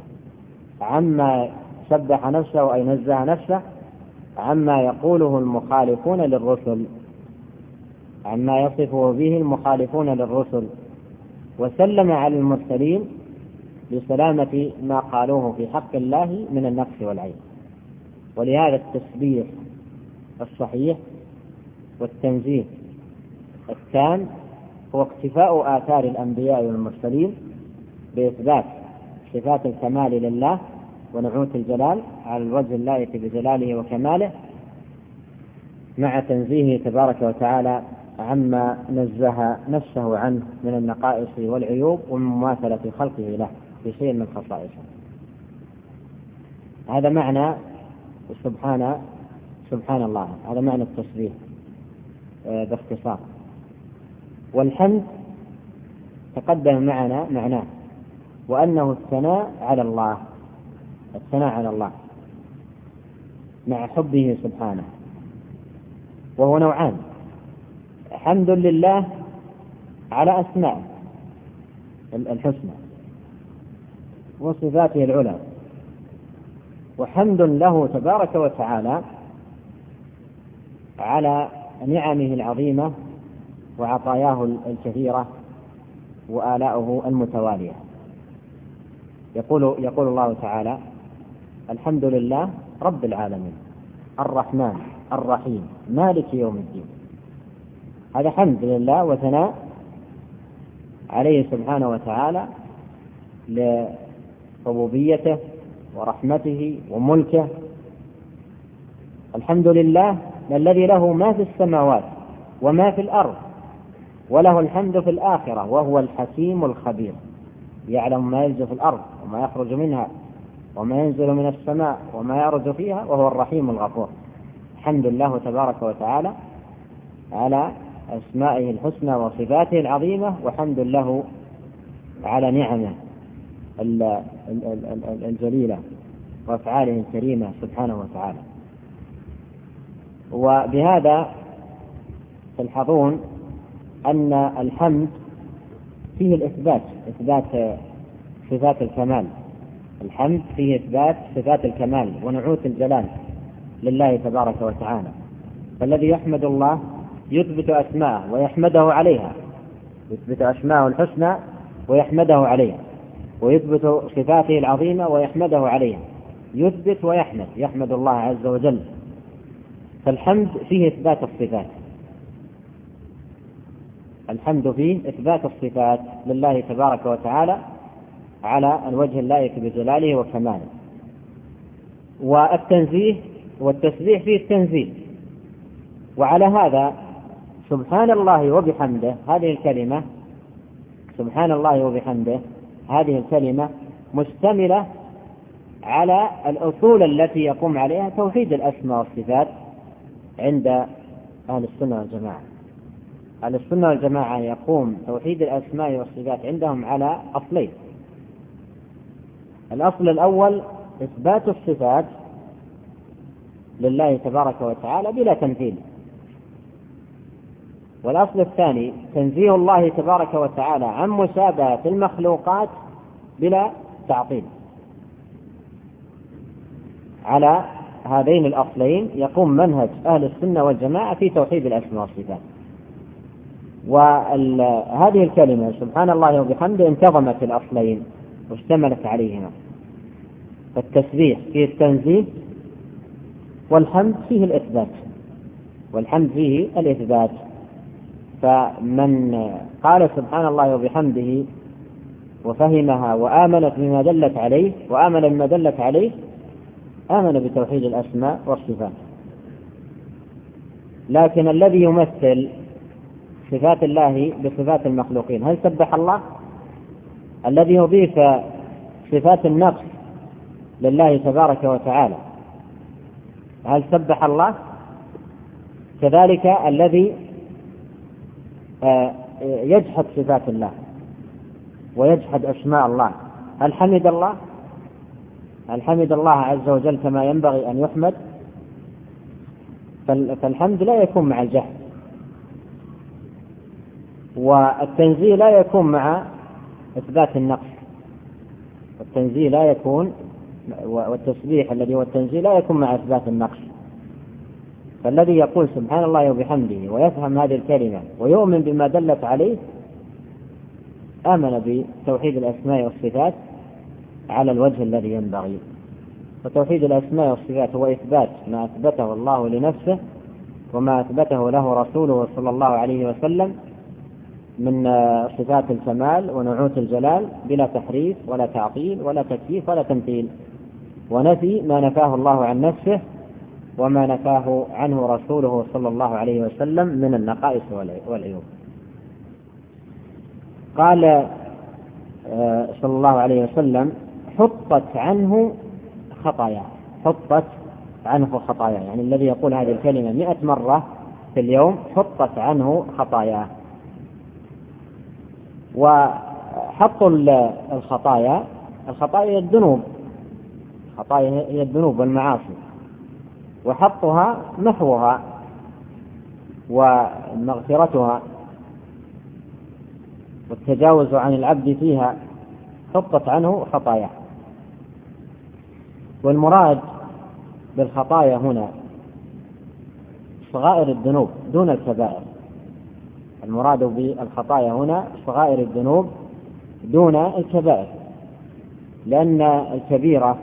Speaker 2: أي نزه نفسه عما يقوله المخالفون للرسل، عما يصفه به المخالفون للرسل، وسلم على المرسلين بسلامة ما قالوه في حق الله من النقص والعيب. ولهذا التسبيح الصحيح والتنزيه التام هو اقتفاء آثار الأنبياء والمرسلين بإثبات صفات الكمال لله ونعوت الجلال على الوجه اللائق بجلاله وكماله، مع تنزيهه تبارك وتعالى عما نزه نفسه عنه من النقائص والعيوب ومن مماثلة خلقه له في شيء من خصائصه. هذا معنى سبحان الله، هذا معنى التسبيح باختصار. والحمد تقدم معنا معناه، وأنه الثناء على الله مع حبه سبحانه، وهو نوعان: حمد لله على أسماء الحسنى وصفاته العلى، وحمد له تبارك وتعالى على نعمه العظيمة وعطاياه الكثيرة وآلاؤه المتوالية. يقول الله تعالى: الحمد لله رب العالمين الرحمن الرحيم مالك يوم الدين. هذا حمد لله وثناء عليه سبحانه وتعالى لربوبيته ورحمته وملكه. الحمد لله الذي له ما في السماوات وما في الأرض، وله الحمد في الآخرة، وهو الحكيم الخبير، يعلم ما يلج في الأرض وما يخرج منها وما ينزل من السماء وما يعرج فيها، وهو الرحيم الغفور. الحمد لله تبارك وتعالى على أسمائه الحسنى وصفاته العظيمة، وحمد له على نعمه الجليلة وأفعاله الكريمة سبحانه وتعالى. وبهذا تلحظون أن الحمد فيه إثبات صفات الكمال. الحمد فيه إثبات صفات الكمال ونعوت الجلال لله تبارك وتعالى. فالذي يحمد الله يثبت أسماءه ويحمده عليها، يثبت أسماءه الحسنى ويحمده عليها. ويثبت صفاته العظيمة ويحمده عليها، يثبت ويحمد، يحمد الله عز وجل. فالحمد فيه إثبات الصفات، الحمد فيه إثبات الصفات لله تبارك وتعالى على الوجه اللائق بجلاله وكماله. والتنزيه والتسبيح فيه التنزيه. وعلى هذا سبحان الله وبحمده هذه الكلمة، سبحان الله وبحمده هذه الكلمة مشتملة على الأصول التي يقوم عليها توحيد الأسماء والصفات عند أهل السنة والجماعة. أهل السنة والجماعة يقوم توحيد الأسماء والصفات عندهم على أصلين. الأصل الأول إثبات الصفات لله تبارك وتعالى بلا تمثيل، والأصل الثاني تنزيه الله تبارك وتعالى عن مشابهة المخلوقات بلا تعطيل. على هذين الأصلين يقوم منهج أهل السنة والجماعة في توحيد الأسماء والصفات. وهذه الكلمة سبحان الله وبحمده انتظمت الأصلين واشتملت عليهما، فالتسبيح فيه التنزيه والحمد فيه الإثبات، والحمد فيه الإثبات. فمن قال سبحان الله وبحمده وفهمها وآمنت بما دلت عليه وآمن بما دلت عليه آمن بتوحيد الأسماء والصفات. لكن الذي يمثل صفات الله بصفات المخلوقين هل سبح الله؟ الذي يضيف صفات النقص لله تبارك وتعالى هل سبح الله؟ كذلك الذي يجحد صفات الله ويجحد أسماء الله هل حمد الله؟ هل حمد الله عز وجل كما ينبغي أن يحمد؟ فالحمد لا يكون مع الجحد، والتنزيه لا يكون مع إثبات النقص، والتنزيه لا يكون، والتسبيح الذي هو التنزيه لا يكون مع إثبات النقص. فالذي يقول سبحان الله وبحمده ويفهم هذه الكلمة ويؤمن بما دلت عليه آمن بتوحيد الأسماء والصفات على الوجه الذي ينبغي. وتوحيد الأسماء والصفات هو إثبات ما أثبته الله لنفسه وما أثبته له رسوله صلى الله عليه وسلم من صفات الكمال ونعوت الجلال بلا تحريف ولا تعطيل ولا تكييف ولا تمثيل، ونفي ما نفاه الله عن نفسه وما نفاه عنه رسوله صلى الله عليه وسلم من النقائص والعيوب. قال صلى الله عليه وسلم حطت عنه خطايا، حطت عنه خطايا، يعني الذي يقول هذه الكلمة 100 مرة في اليوم حطت عنه خطايا. وحط الخطايا هي الذنوب، الخطايا هي الذنوب والمعاصي، وحطها محوها ومغفرتها والتجاوز عن العبد فيها، حطت عنه خطايا. والمراد بالخطايا هنا صغائر الذنوب دون الكبائر، المراد بالخطايا هنا صغائر الذنوب دون الكبائر، لأن الكبيرة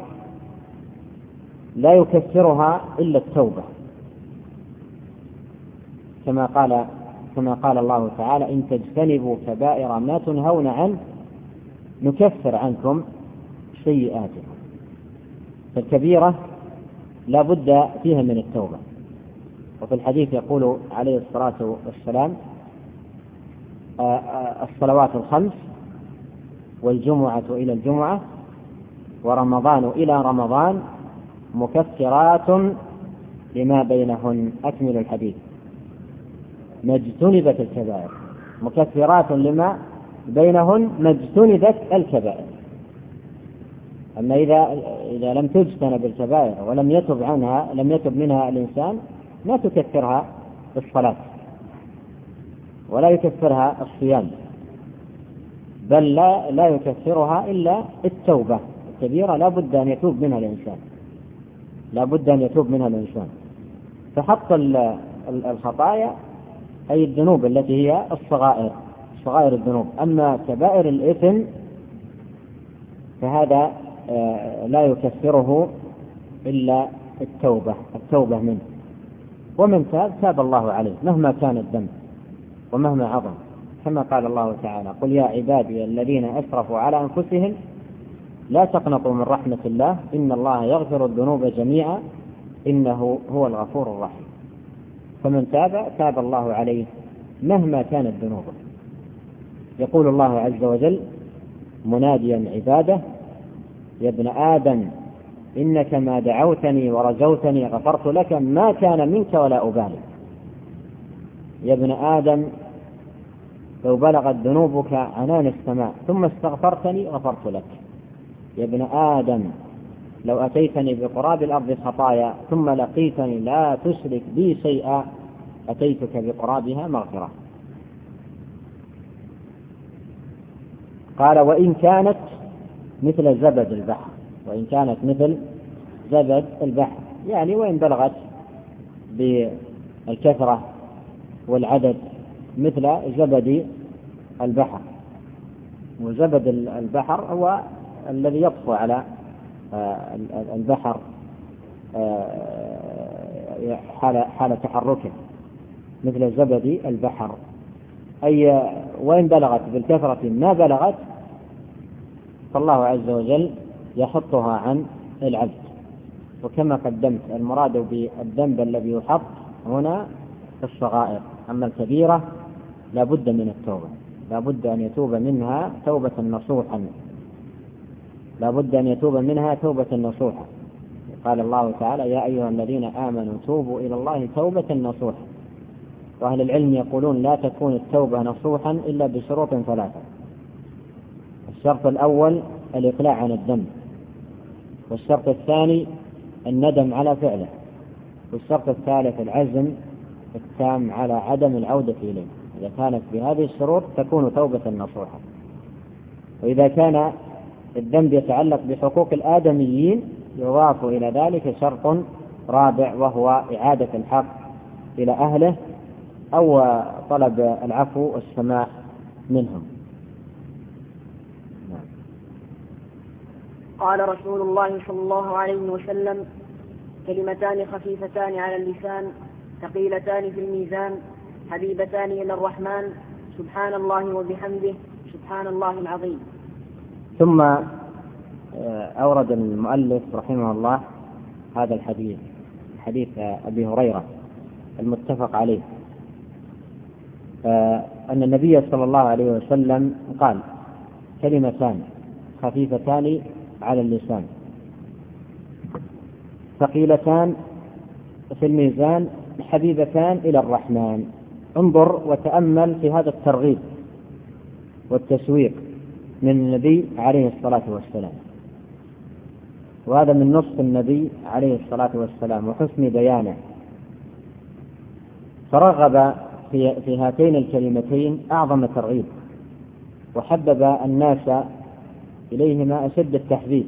Speaker 2: لا يكفرها إلا التوبة، كما قال الله تعالى إن تجتنبوا كبائر ما تنهون عنه نكفر عنكم سيئاتكم. فالكبيرة لا بد فيها من التوبة. وفي الحديث يقول عليه الصلاة والسلام الصلوات الخمس والجمعة إلى الجمعة ورمضان إلى رمضان مكفرات لما بينهن، أكمل الحديث، ما اجتنبت الكبائر، مكفرات لما بينهن ما اجتنبت الكبائر. أما إذا لم تجتنب الكبائر ولم يتب عنها، لم يتب منها الإنسان، لا تكفرها الصلاة ولا يكفرها الصيام، بل لا يكفرها إلا التوبة. الكبيرة لا بد أن يتوب منها الإنسان، لا بد أن يتوب منها الإنسان. فحط الخطايا أي الذنوب التي هي الصغائر الذنوب. أما كبائر الإثم فهذا لا يكفره إلا التوبة منه. ومن تاب الله عليه مهما كان الذنب ومهما عظم، كما قال الله تعالى: قل يا عبادي الذين أسرفوا على أنفسهم لا تقنطوا من رحمة الله إن الله يغفر الذنوب جميعا إنه هو الغفور الرحيم. فمن تاب الله عليه مهما كانت ذنوبه. يقول الله عز وجل مناديا عباده: يا ابن آدم إنك ما دعوتني ورجوتني غفرت لك ما كان منك ولا أبالي. يا ابن آدم لو بلغت ذنوبك عنان السماء ثم استغفرتني غفرت لك. يا ابن آدم لو أتيتني بقراب الأرض خطايا ثم لقيتني لا تشرك بي شيئا أتيتك بقرابها مغفرة. قال: وإن كانت مثل زبد البحر. وإن كانت مثل زبد البحر يعني وإن بلغت بالكثرة والعدد مثل زبد البحر. وزبد البحر هو الذي يطفو على البحر حال تحركه، مثل زبد البحر، أي وإن بلغت بالكثرة ما بلغت فالله عز وجل يحطها عن العبد. وكما قدمت المراد بالذنب الذي يحط هنا الصغائر، أما الكبيرة لا بد من التوبة، لا بد أن يتوب منها توبة نصوحا، لا بد أن يتوب منها توبة نصوحا. قال الله تعالى: يا أيها الذين آمنوا توبوا إلى الله توبة نصوحا. وأهل العلم يقولون لا تكون التوبة نصوحا إلا بشروط ثلاثة. الشرط الأول الإقلاع عن الذنب، والشرط الثاني الندم على فعله، والشرط الثالث العزم التام على عدم العودة إليه. إذا كانت بهذه الشروط تكون توبة نصوحا. وإذا كان الذنب يتعلق بحقوق الآدميين يضاف إلى ذلك شرط رابع، وهو إعادة الحق إلى أهله أو طلب العفو والسماح منهم.
Speaker 1: قال رسول الله صلى الله عليه وسلم: كلمتان خفيفتان على اللسان ثقيلتان في الميزان حبيبتان إلى الرحمن سبحان الله وبحمده سبحان الله العظيم.
Speaker 2: ثم أورد المؤلف رحمه الله هذا الحديث، حديث أبي هريرة المتفق عليه، أن النبي صلى الله عليه وسلم قال: كلمتان خفيفتان على اللسان ثقيلتان في الميزان حبيبتان إلى الرحمن. انظر وتأمل في هذا الترغيب والتسويق من النبي عليه الصلاة والسلام، وهذا من نصف النبي عليه الصلاة والسلام وحسن بيانه. فرغب في هاتين الكلمتين أعظم ترغيب، وحبب الناس إليهما أشد التحبيب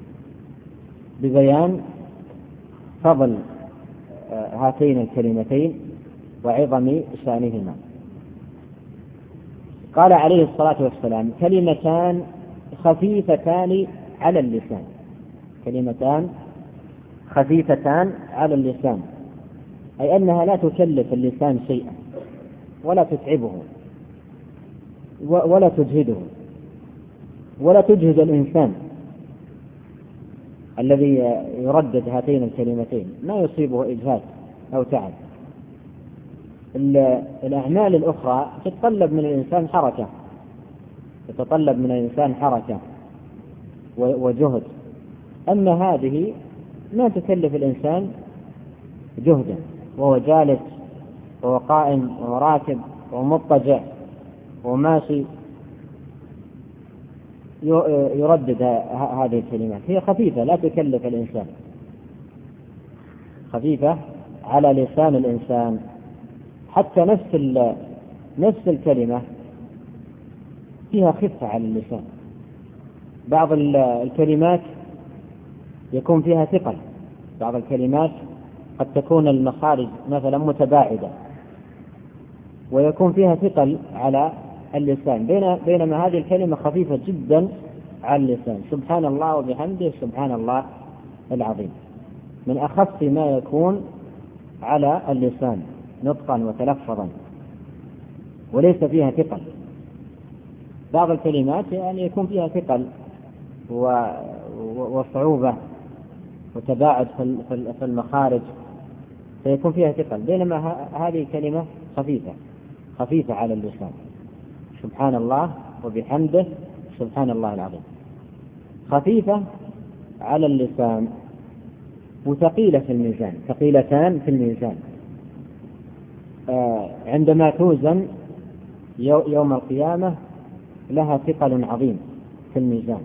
Speaker 2: ببيان فضل هاتين الكلمتين وعظم شأنهما. قال عليه الصلاة والسلام: كلمتان خفيفتان على اللسان. كلمتان خفيفتان على اللسان، أي أنها لا تكلف اللسان شيئا ولا تتعبه ولا تجهده ولا تجهد الإنسان الذي يردد هاتين الكلمتين، ما يصيبه إجهاد أو تعب. الأعمال الأخرى تتطلب من الإنسان حركة وجهد، أما هذه ما تكلف الإنسان جهدا، وهو جالس وهو قائم وهو راكب ومضطجع وماشي يردد هذه الكلمات. هي خفيفة لا تكلف الإنسان، خفيفة على لسان الإنسان. حتى نفس الكلمة فيها خفة على اللسان. بعض الكلمات يكون فيها ثقل، بعض الكلمات قد تكون المخارج مثلا متباعدة ويكون فيها ثقل على اللسان، بينما هذه الكلمة خفيفة جدا على اللسان، سبحان الله وبحمده سبحان الله العظيم، من أخف ما يكون على اللسان نطقا وتلفظا، وليس فيها ثقل. بعض الكلمات يعني يكون فيها ثقل وصعوبة وتباعد في المخارج فيكون فيها ثقل، بينما هذه كلمة خفيفة على اللسان، سبحان الله وبحمده سبحان الله العظيم، خفيفة على اللسان وثقيلة في الميزان، ثقيلتان في الميزان. عندما توزن يوم القيامة لها ثقل عظيم في الميزان،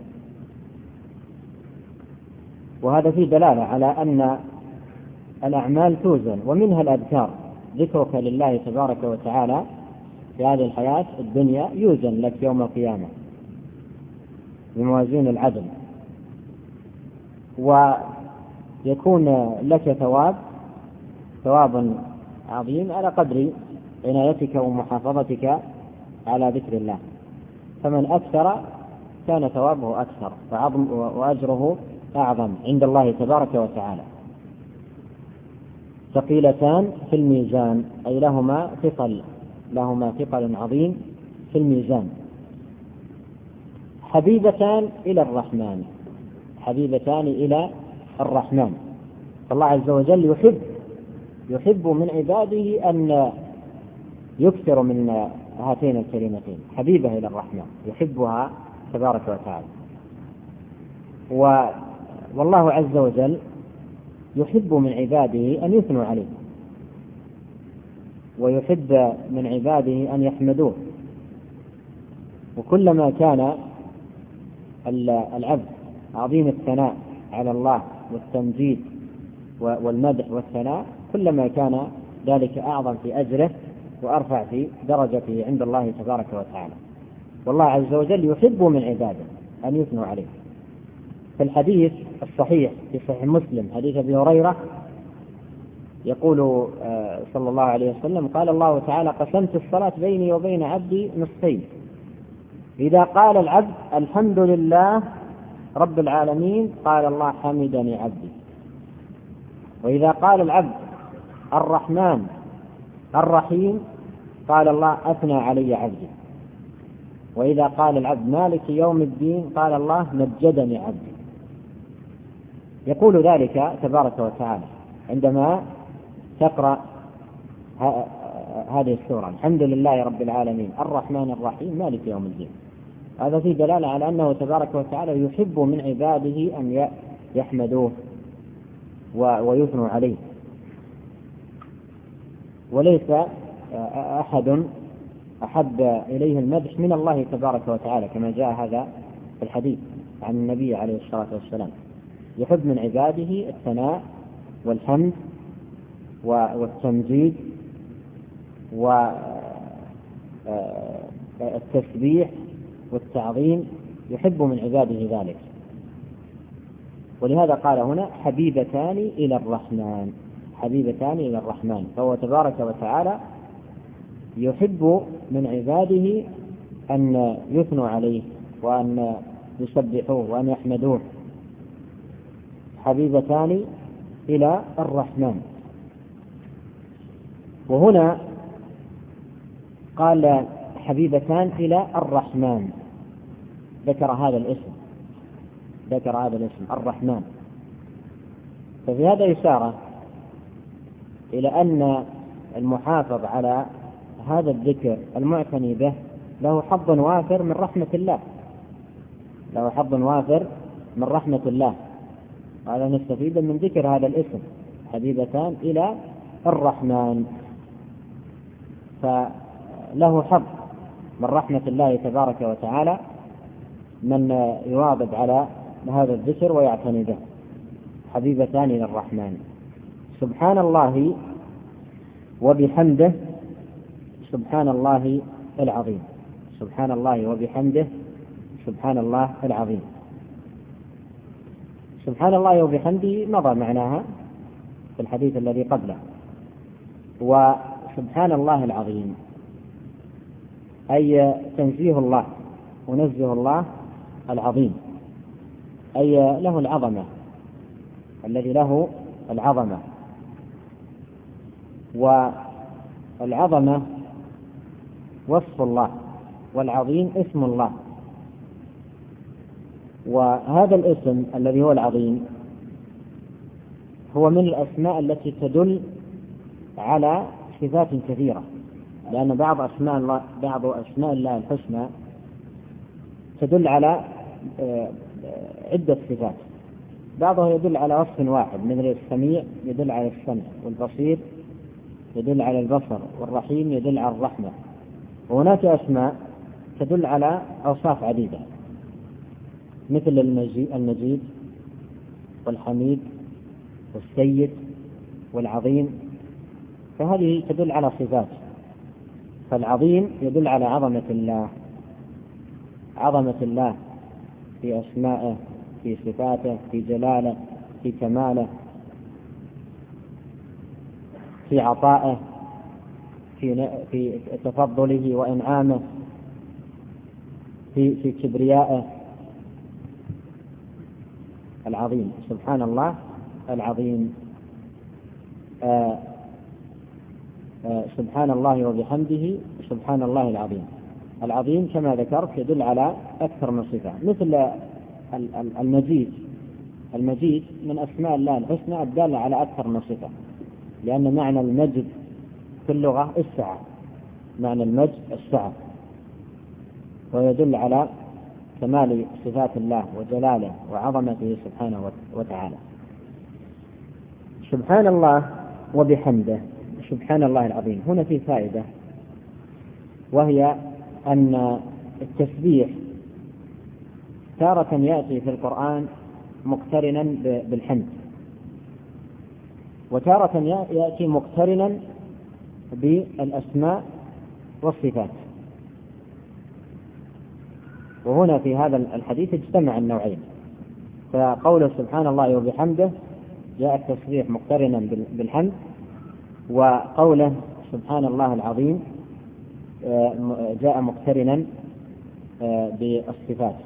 Speaker 2: وهذا فيه دلالة على أن الأعمال توزن، ومنها الأذكار، ذكرك لله تبارك وتعالى في هذه الحياة الدنيا يوزن لك يوم القيامة بموازين العدل، ويكون لك ثواب عظيم على قدر عنايتك ومحافظتك على ذكر الله، فمن أكثر كان ثوابه أكثر وأجره أعظم عند الله تبارك وتعالى. ثقيلتان في الميزان أي لهما ثقل عظيم في الميزان. حبيبتان إلى الرحمن، فالله عز وجل يحب من عباده أن يكثر من هاتين الكلمتين، حبيبة إلى الرحمن، يحبها تبارك وتعالى. والله عز وجل يحب من عباده أن يثنوا عليه، ويحب من عباده أن يحمدوه، وكلما كان العبد عظيم الثناء على الله والتمجيد والمدح والثناء كلما كان ذلك أعظم في أجره وأرفع في درجته عند الله تبارك وتعالى. والله عز وجل يحب من عباده أن يثنوا عليه. في الحديث الصحيح في صحيح مسلم حديث أبي هريرة يقول صلى الله عليه وسلم: قال الله تعالى: قسمت الصلاة بيني وبين عبدي نصفين، إذا قال العبد الحمد لله رب العالمين قال الله حمدني عبدي، وإذا قال العبد الرحمن الرحيم قال الله أثنى علي عبدي، وإذا قال العبد مالك يوم الدين قال الله مجدني عبدي. يقول ذلك تبارك وتعالى عندما تقرأ هذه السورة: الحمد لله رب العالمين الرحمن الرحيم مالك يوم الدين. هذا فيه دلالة على أنه تبارك وتعالى يحب من عباده أن يحمدوه ويثنوا عليه، وليس أحد أحب إليه المدح من الله تبارك وتعالى، كما جاء هذا في الحديث عن النبي عليه الصلاة والسلام: يحب من عباده الثناء والحمد والتمجيد والتسبيح والتعظيم، يحب من عباده ذلك. ولهذا قال هنا: حبيبتان إلى الرحمن، فهو تبارك وتعالى يحب من عباده أن يثنوا عليه وأن يسبحوه وأن يحمدوه. حبيبتان إلى الرحمن. وهنا قال حبيبتان إلى الرحمن، ذكر هذا الاسم الرحمن، ففي هذا إشارة إلى أن المحافظ على هذا الذكر المعتني به له حظ وافر من رحمة الله، هذا نستفيد من ذكر هذا الاسم حبيبتان إلى الرحمن، فله حظ من رحمة الله تبارك وتعالى من يواظب على هذا الذكر ويعتني به. حبيبتان إلى الرحمن. سبحان الله وبحمده سبحان الله العظيم. سبحان الله وبحمده سبحان الله العظيم. سبحان الله وبحمده مضى معناها في الحديث الذي قبله. وسبحان الله العظيم أي تنزيه الله ونزه الله العظيم، أي له العظمة، الذي له العظمة. والعظمة وصف الله، والعظيم اسم الله. وهذا الاسم الذي هو العظيم هو من الأسماء التي تدل على صفات كثيرة، لأن بعض أسماء الله الحسنى تدل على عدة صفات. بعضها يدل على وصف واحد، مثل السميع يدل على السمع، والبصير يدل على البصر، والرحيم يدل على الرحمة. وهناك أسماء تدل على أوصاف عديدة، مثل المجيد والحميد والسيد والعظيم، فهذه تدل على صفات. فالعظيم يدل على عظمة الله في أسمائه، في صفاته، في جلاله، في كماله، في عطائه، في تفضله وإنعامه، في كبريائه. العظيم سبحان الله العظيم. سبحان الله وبحمده سبحان الله العظيم. العظيم كما ذكرت يدل على أكثر من صفة، مثل المجيد من أسماء الله الحسنى الدالة على أكثر من صفة، لأن معنى المجد في اللغة السعة، معنى المجد السعة، ويدل على كمال صفات الله وجلاله وعظمته سبحانه وتعالى. سبحان الله وبحمده سبحان الله العظيم. هنا في فائدة، وهي أن التسبيح تارة يأتي في القرآن مقترنا بالحمد، وتارة يأتي مقترنا بالأسماء والصفات. وهنا في هذا الحديث اجتمع النوعين، فقوله سبحان الله وبحمده جاء التسبيح مقترنا بالحمد، وقوله سبحان الله العظيم جاء مقترنا بالصفات،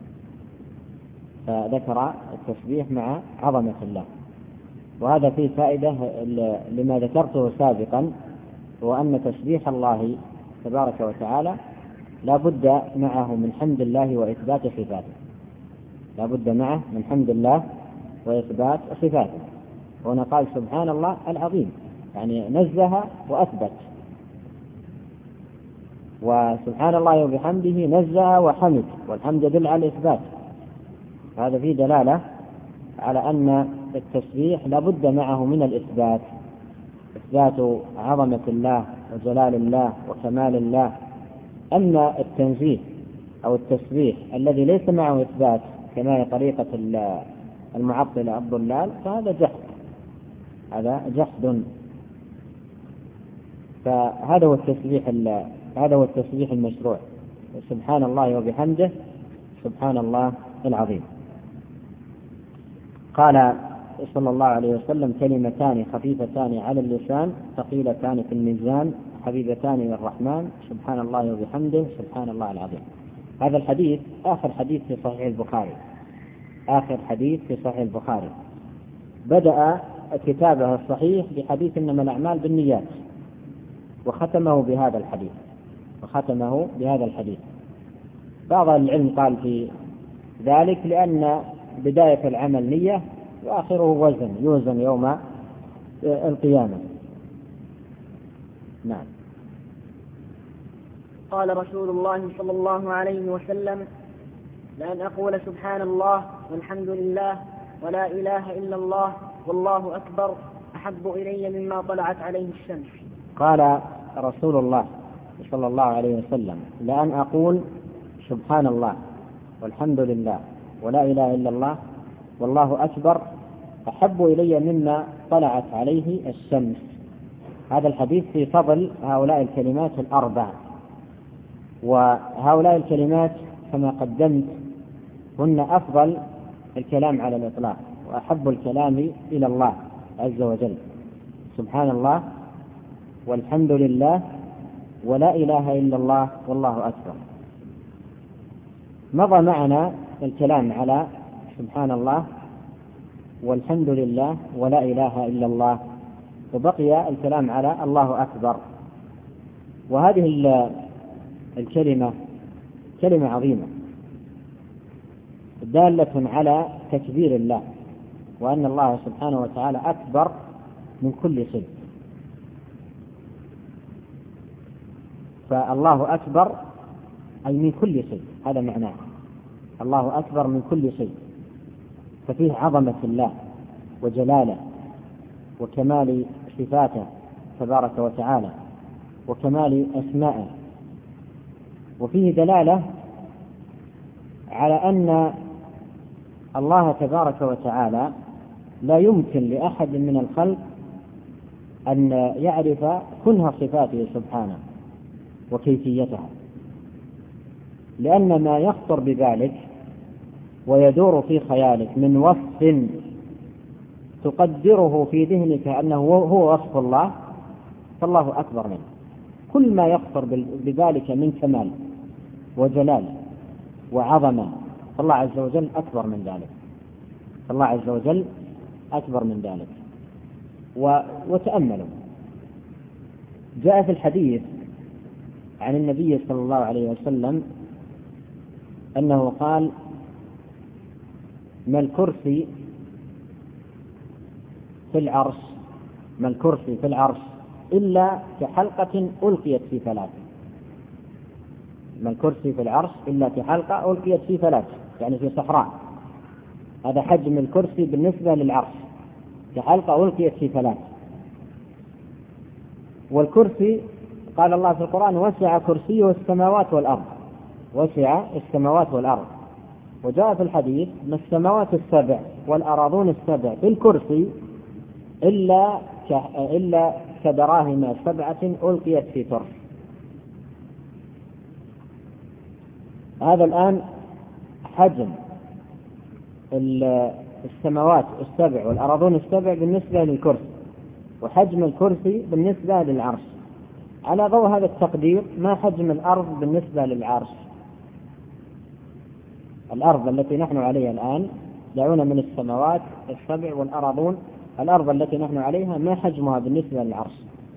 Speaker 2: فذكر التسبيح مع عظمة الله. وهذا فيه فائدة لما ذكرته سابقا، وأن تسبيح الله تبارك وتعالى لا بد معه من حمد الله وإثبات صفاته، لا بد معه من حمد الله وإثبات صفاته. هنا قال سبحان الله العظيم، يعني نزه وأثبت، وسبحان الله وبحمده نزه وحمد، والحمد يدل على الإثبات. هذا فيه دلالة على أن التسبيح لا بد معه من الإثبات، إثبات عظمة الله وجلال الله وكمال الله. أما التنزيه أو التسبيح الذي ليس معه إثبات كما هي طريقة المعطلة الضلال، فهذا جحد، هذا جحد. فهذا هو التسبيح المشروع، سبحان الله وبحمده سبحان الله العظيم. قال صلى الله عليه وسلم: كلمتان خفيفتان على اللسان ثقيلتان في الميزان حبيبتان للرحمن سبحان الله وبحمده سبحان الله العظيم. هذا الحديث آخر حديث في صحيح البخاري. بدأ كتابه الصحيح بحديث إنما الأعمال بالنيات، وختمه بهذا الحديث. بعض العلم قال في ذلك لأن بداية العمل نية وآخره يوزن يوم القيامة. نعم.
Speaker 1: قال رسول الله صلى الله عليه وسلم: لأن أقول سبحان الله والحمد لله ولا إله إلا الله والله أكبر أحب إلي مما طلعت عليه الشمس.
Speaker 2: قال رسول الله صلى الله عليه وسلم: لأن أقول سبحان الله والحمد لله ولا إله إلا الله والله أكبر أحب إلي مما طلعت عليه الشمس. هذا الحديث في فضل هؤلاء الكلمات الأربع، وهؤلاء الكلمات كما قدمت هن أفضل الكلام على الإطلاق وأحب الكلام إلى الله عز وجل. سبحان الله والحمد لله ولا إله إلا الله والله أكبر. مضى معنا الكلام على سبحان الله والحمد لله ولا إله إلا الله، وبقي الكلام على الله أكبر. وهذه الكلمة كلمة عظيمة دالة على تكبير الله، وأن الله سبحانه وتعالى أكبر من كل شيء. فالله أكبر أي من كل شيء، هذا معناه، الله أكبر من كل شيء، ففيه عظمة الله وجلاله وكمال صفاته تبارك وتعالى وكمال أسمائه. وفيه دلالة على أن الله تبارك وتعالى لا يمكن لأحد من الخلق أن يعرف كنه صفاته سبحانه وكيفيتها، لأن ما يخطر بذلك ويدور في خيالك من وصف تقدره في ذهنك أنه هو وصف الله، فالله أكبر منه. كل ما يخطر بذلك من كمال وجلال وعظمة، فالله عز وجل أكبر من ذلك، فالله عز وجل أكبر من ذلك. وتأملوا، جاء في الحديث عن النبي صلى الله عليه وسلم أنه قال: ما الكرسي في العرش، ما الكرسي في العرش إلا كحلقة ألقيت في فلاة. ما الكرسي في العرش إلا كحلقة ألقيت في فلاة، يعني في صحراء. هذا حجم الكرسي بالنسبة للعرش، كحلقة ألقيت في فلاة. والكرسي قال الله في القرآن: وسع كرسيه السماوات والأرض، وسع السماوات والأرض. وجاء في الحديث: ما السماوات السبع والأراضون السبع في الكرسي إلا كدراهم 7 ألقيت في ترس. هذا الآن حجم السماوات السبع والأراضون السبع بالنسبة للكرسي، وحجم الكرسي بالنسبة للعرش. على ضوء هذا التقدير، ما حجم الأرض بالنسبة للعرش؟ الأرض التي نحن عليها الآن، دعونا من السماوات السبع والأراضون، الأرض التي نحن عليها ما حجمها بالنسبة للعرش؟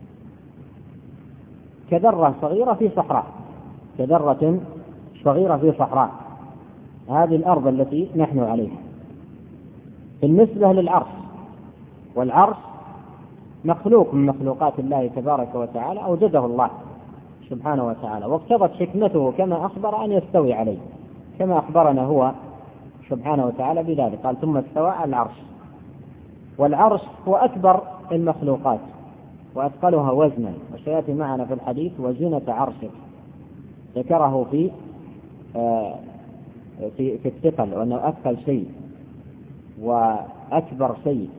Speaker 2: كذرة صغيرة في صحراء، كذرة صغيرة في صحراء. هذه الأرض التي نحن عليها بالنسبة للعرش. والعرش مخلوق من مخلوقات الله تبارك وتعالى، أوجده الله سبحانه وتعالى، واقتضت حكمته كما أخبر أن يستوي عليه، كما أخبرنا هو سبحانه وتعالى بذلك، قال: ثم استوى على العرش. والعرش هو أكبر المخلوقات وأثقلها وزنا، وسيأتي معنا في الحديث: وزنة عرشك، ذكره في الثقل، وأنه أثقل شيء وأكبر شيء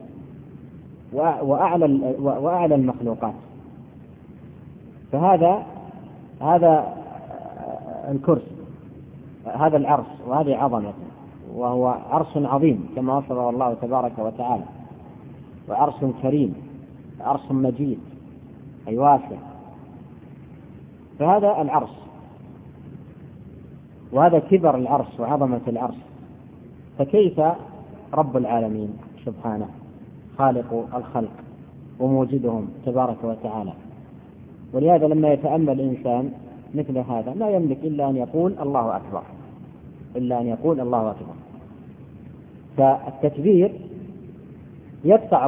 Speaker 2: وأعلى المخلوقات. فهذا الكرسي، هذا العرش، وهذه عظمته، وهو عرش عظيم كما وصفه الله تبارك وتعالى، وعرش كريم، عرش مجيد أي واسع. فهذا العرش، وهذا كبر العرش وعظمة العرش. فكيف رب العالمين سبحانه، خالق الخلق وموجدهم تبارك وتعالى؟ ولهذا لما يتأمل الإنسان مثل هذا لا يملك إلا أن يقول الله أكبر، إلا أن يقول الله أكبر. فالتكبير يقطع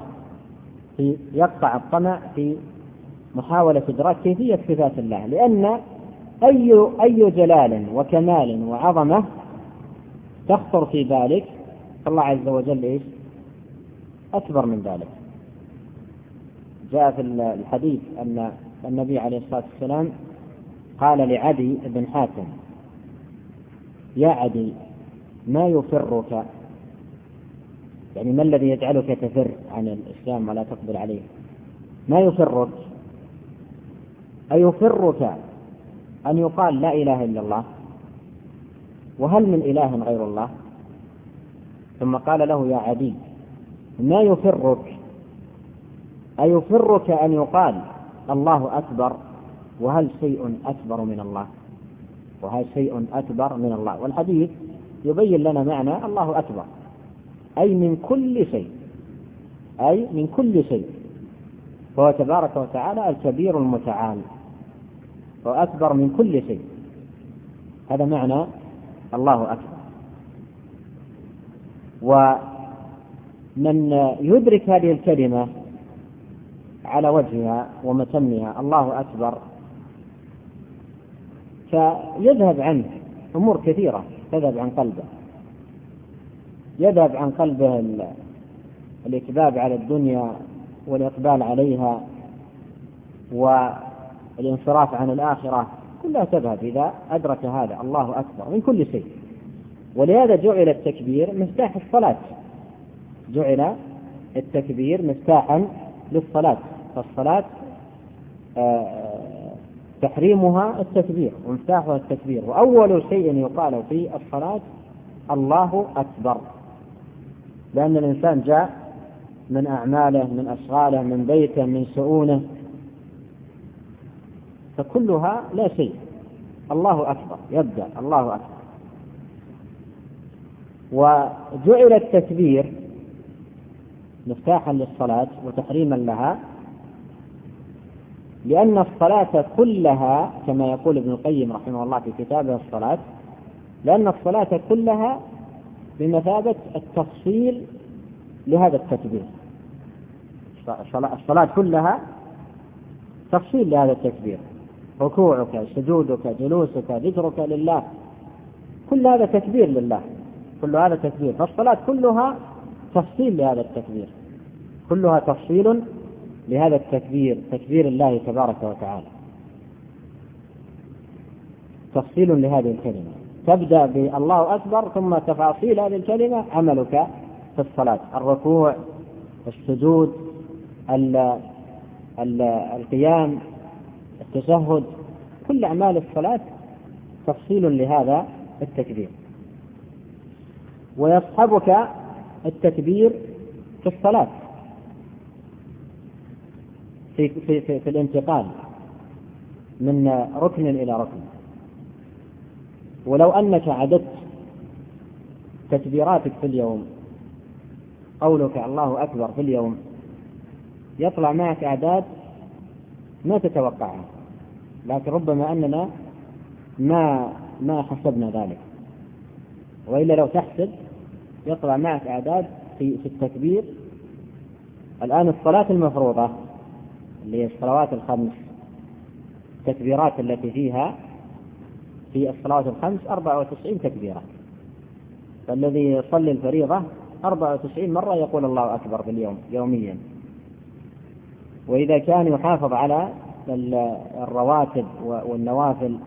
Speaker 2: الطمع في محاولة إدراك كيفية صفات الله، لأن أي جلال وكمال وعظمة تخطر في بالك، فالله عز وجل أكبر من ذلك. جاء في الحديث أن النبي عليه الصلاة والسلام قال لعدي بن حاتم: يا عدي، ما يفرك، يعني ما الذي يجعلك تفر عن الإسلام ولا تقبل عليه؟ ما يفرك؟ أيفرك أن يقال لا إله إلا الله؟ وهل من إله غير الله؟ ثم قال له: يا عدي، ما يفرك؟ أيفرك أن يقال الله أكبر؟ وهل شيء أكبر من الله؟ وهل شيء أكبر من الله؟ والحديث يبين لنا معنى الله أكبر، أي من كل شيء، أي من كل شيء، فهو تبارك وتعالى الكبير المتعال وأكبر من كل شيء. هذا معنى الله أكبر. ومن يدرك هذه الكلمة على وجهها ومتمها الله أكبر فيذهب عنه أمور كثيرة، تذهب عن قلبه، يذهب عن قلبه الإكباب على الدنيا والإقبال عليها والانصراف عن الآخرة، كلها تذهب إذا أدرك هذا الله أكبر من كل شيء. ولهذا جعل التكبير مفتاح الصلاة، جعل التكبير مفتاحا للصلاة، فالصلاة تحريمها التكبير ومفتاحها التكبير، وأول شيء يقال في الصلاة الله أكبر، لأن الإنسان جاء من أعماله، من أشغاله، من بيته، من شؤونه، فكلها لا شيء، الله أكبر، يبدأ الله أكبر. وجعل التكبير مفتاحا للصلاة وتحريما لها لأن الصلاة كلها كما يقول ابن القيم رحمه الله في كتابه الصلاة، لأن الصلاة كلها بمثابة التفصيل لهذا التكبير، الصلاة كلها تفصيل لهذا التكبير، ركوعك، سجودك، جلوسك، ذكرك لله، كل هذا تكبير لله، كل هذا تكبير. فالصلاة كلها تفصيل لهذا التكبير، كلها تفصيل لهذا التكبير، تكبير الله تبارك وتعالى، تفصيل لهذه الكلمة. تبدأ بالله أكبر ثم تفاصيل هذه الكلمة عملك في الصلاة، الركوع، السجود، القيام، التشهد، كل أعمال الصلاة تفصيل لهذا التكبير. ويصحبك التكبير في الصلاة في الانتقال من ركن إلى ركن. ولو أنك عددت تكبيراتك في اليوم، قولك الله أكبر في اليوم، يطلع معك أعداد ما تتوقعها، لكن ربما أننا ما حسبنا ذلك، وإلا لو تحسب يطلع معك أعداد في التكبير. الآن الصلاة المفروضة اللي هي الصلوات الخمس، التكبيرات التي فيها في الصلوات الخمس 94 تكبيرة، فالذي يصلي الفريضة 94 مرة يقول الله أكبر في اليوم يوميا. وإذا كان يحافظ على الرواتب والنوافل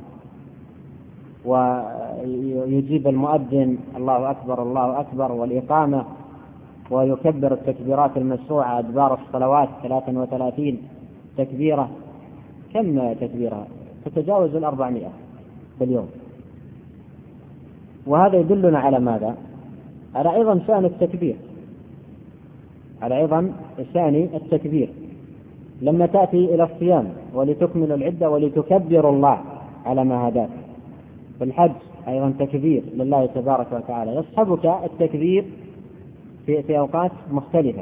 Speaker 2: ويجيب المؤذن الله أكبر الله أكبر والإقامة، ويكبر التكبيرات المشروعة أدبار الصلوات 33 تكبيرة، كم تكبيرة؟ تتجاوز 400 باليوم. وهذا يدلنا على ماذا؟ على عظم شأن التكبير، على عظم شأن التكبير. لما تأتي إلى الصيام ولتكملوا العدة ولتكبروا الله على ما هداك، في الحج أيضا تكبير لله تبارك وتعالى، يصحبك التكبير في أوقات مختلفة.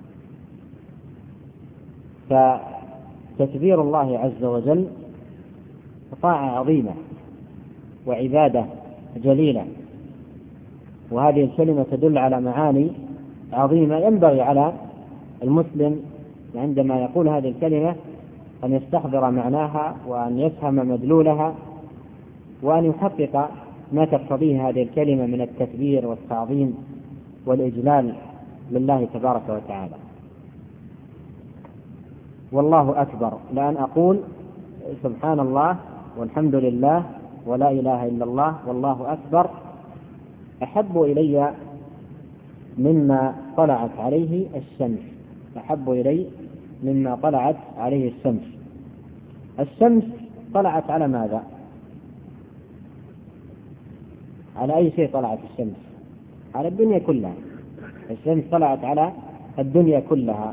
Speaker 2: فتكبير الله عز وجل طاعة عظيمة وعبادة جليلة، وهذه الكلمة تدل على معاني عظيمة. ينبغي على المسلم عندما يقول هذه الكلمة أن يستحضر معناها وأن يفهم مدلولها وأن يحقق ما تقتضيه هذه الكلمة من التكبير والتعظيم والإجلال لله تبارك وتعالى. والله أكبر، لأن أقول سبحان الله والحمد لله ولا إله إلا الله والله أكبر أحب إلي مما طلعت عليه الشمس، أحب إلي مما طلعت عليه الشمس. الشمس طلعت على ماذا؟ على أي شيء طلعت الشمس؟ على الدنيا كلها. الشمس طلعت على الدنيا كلها،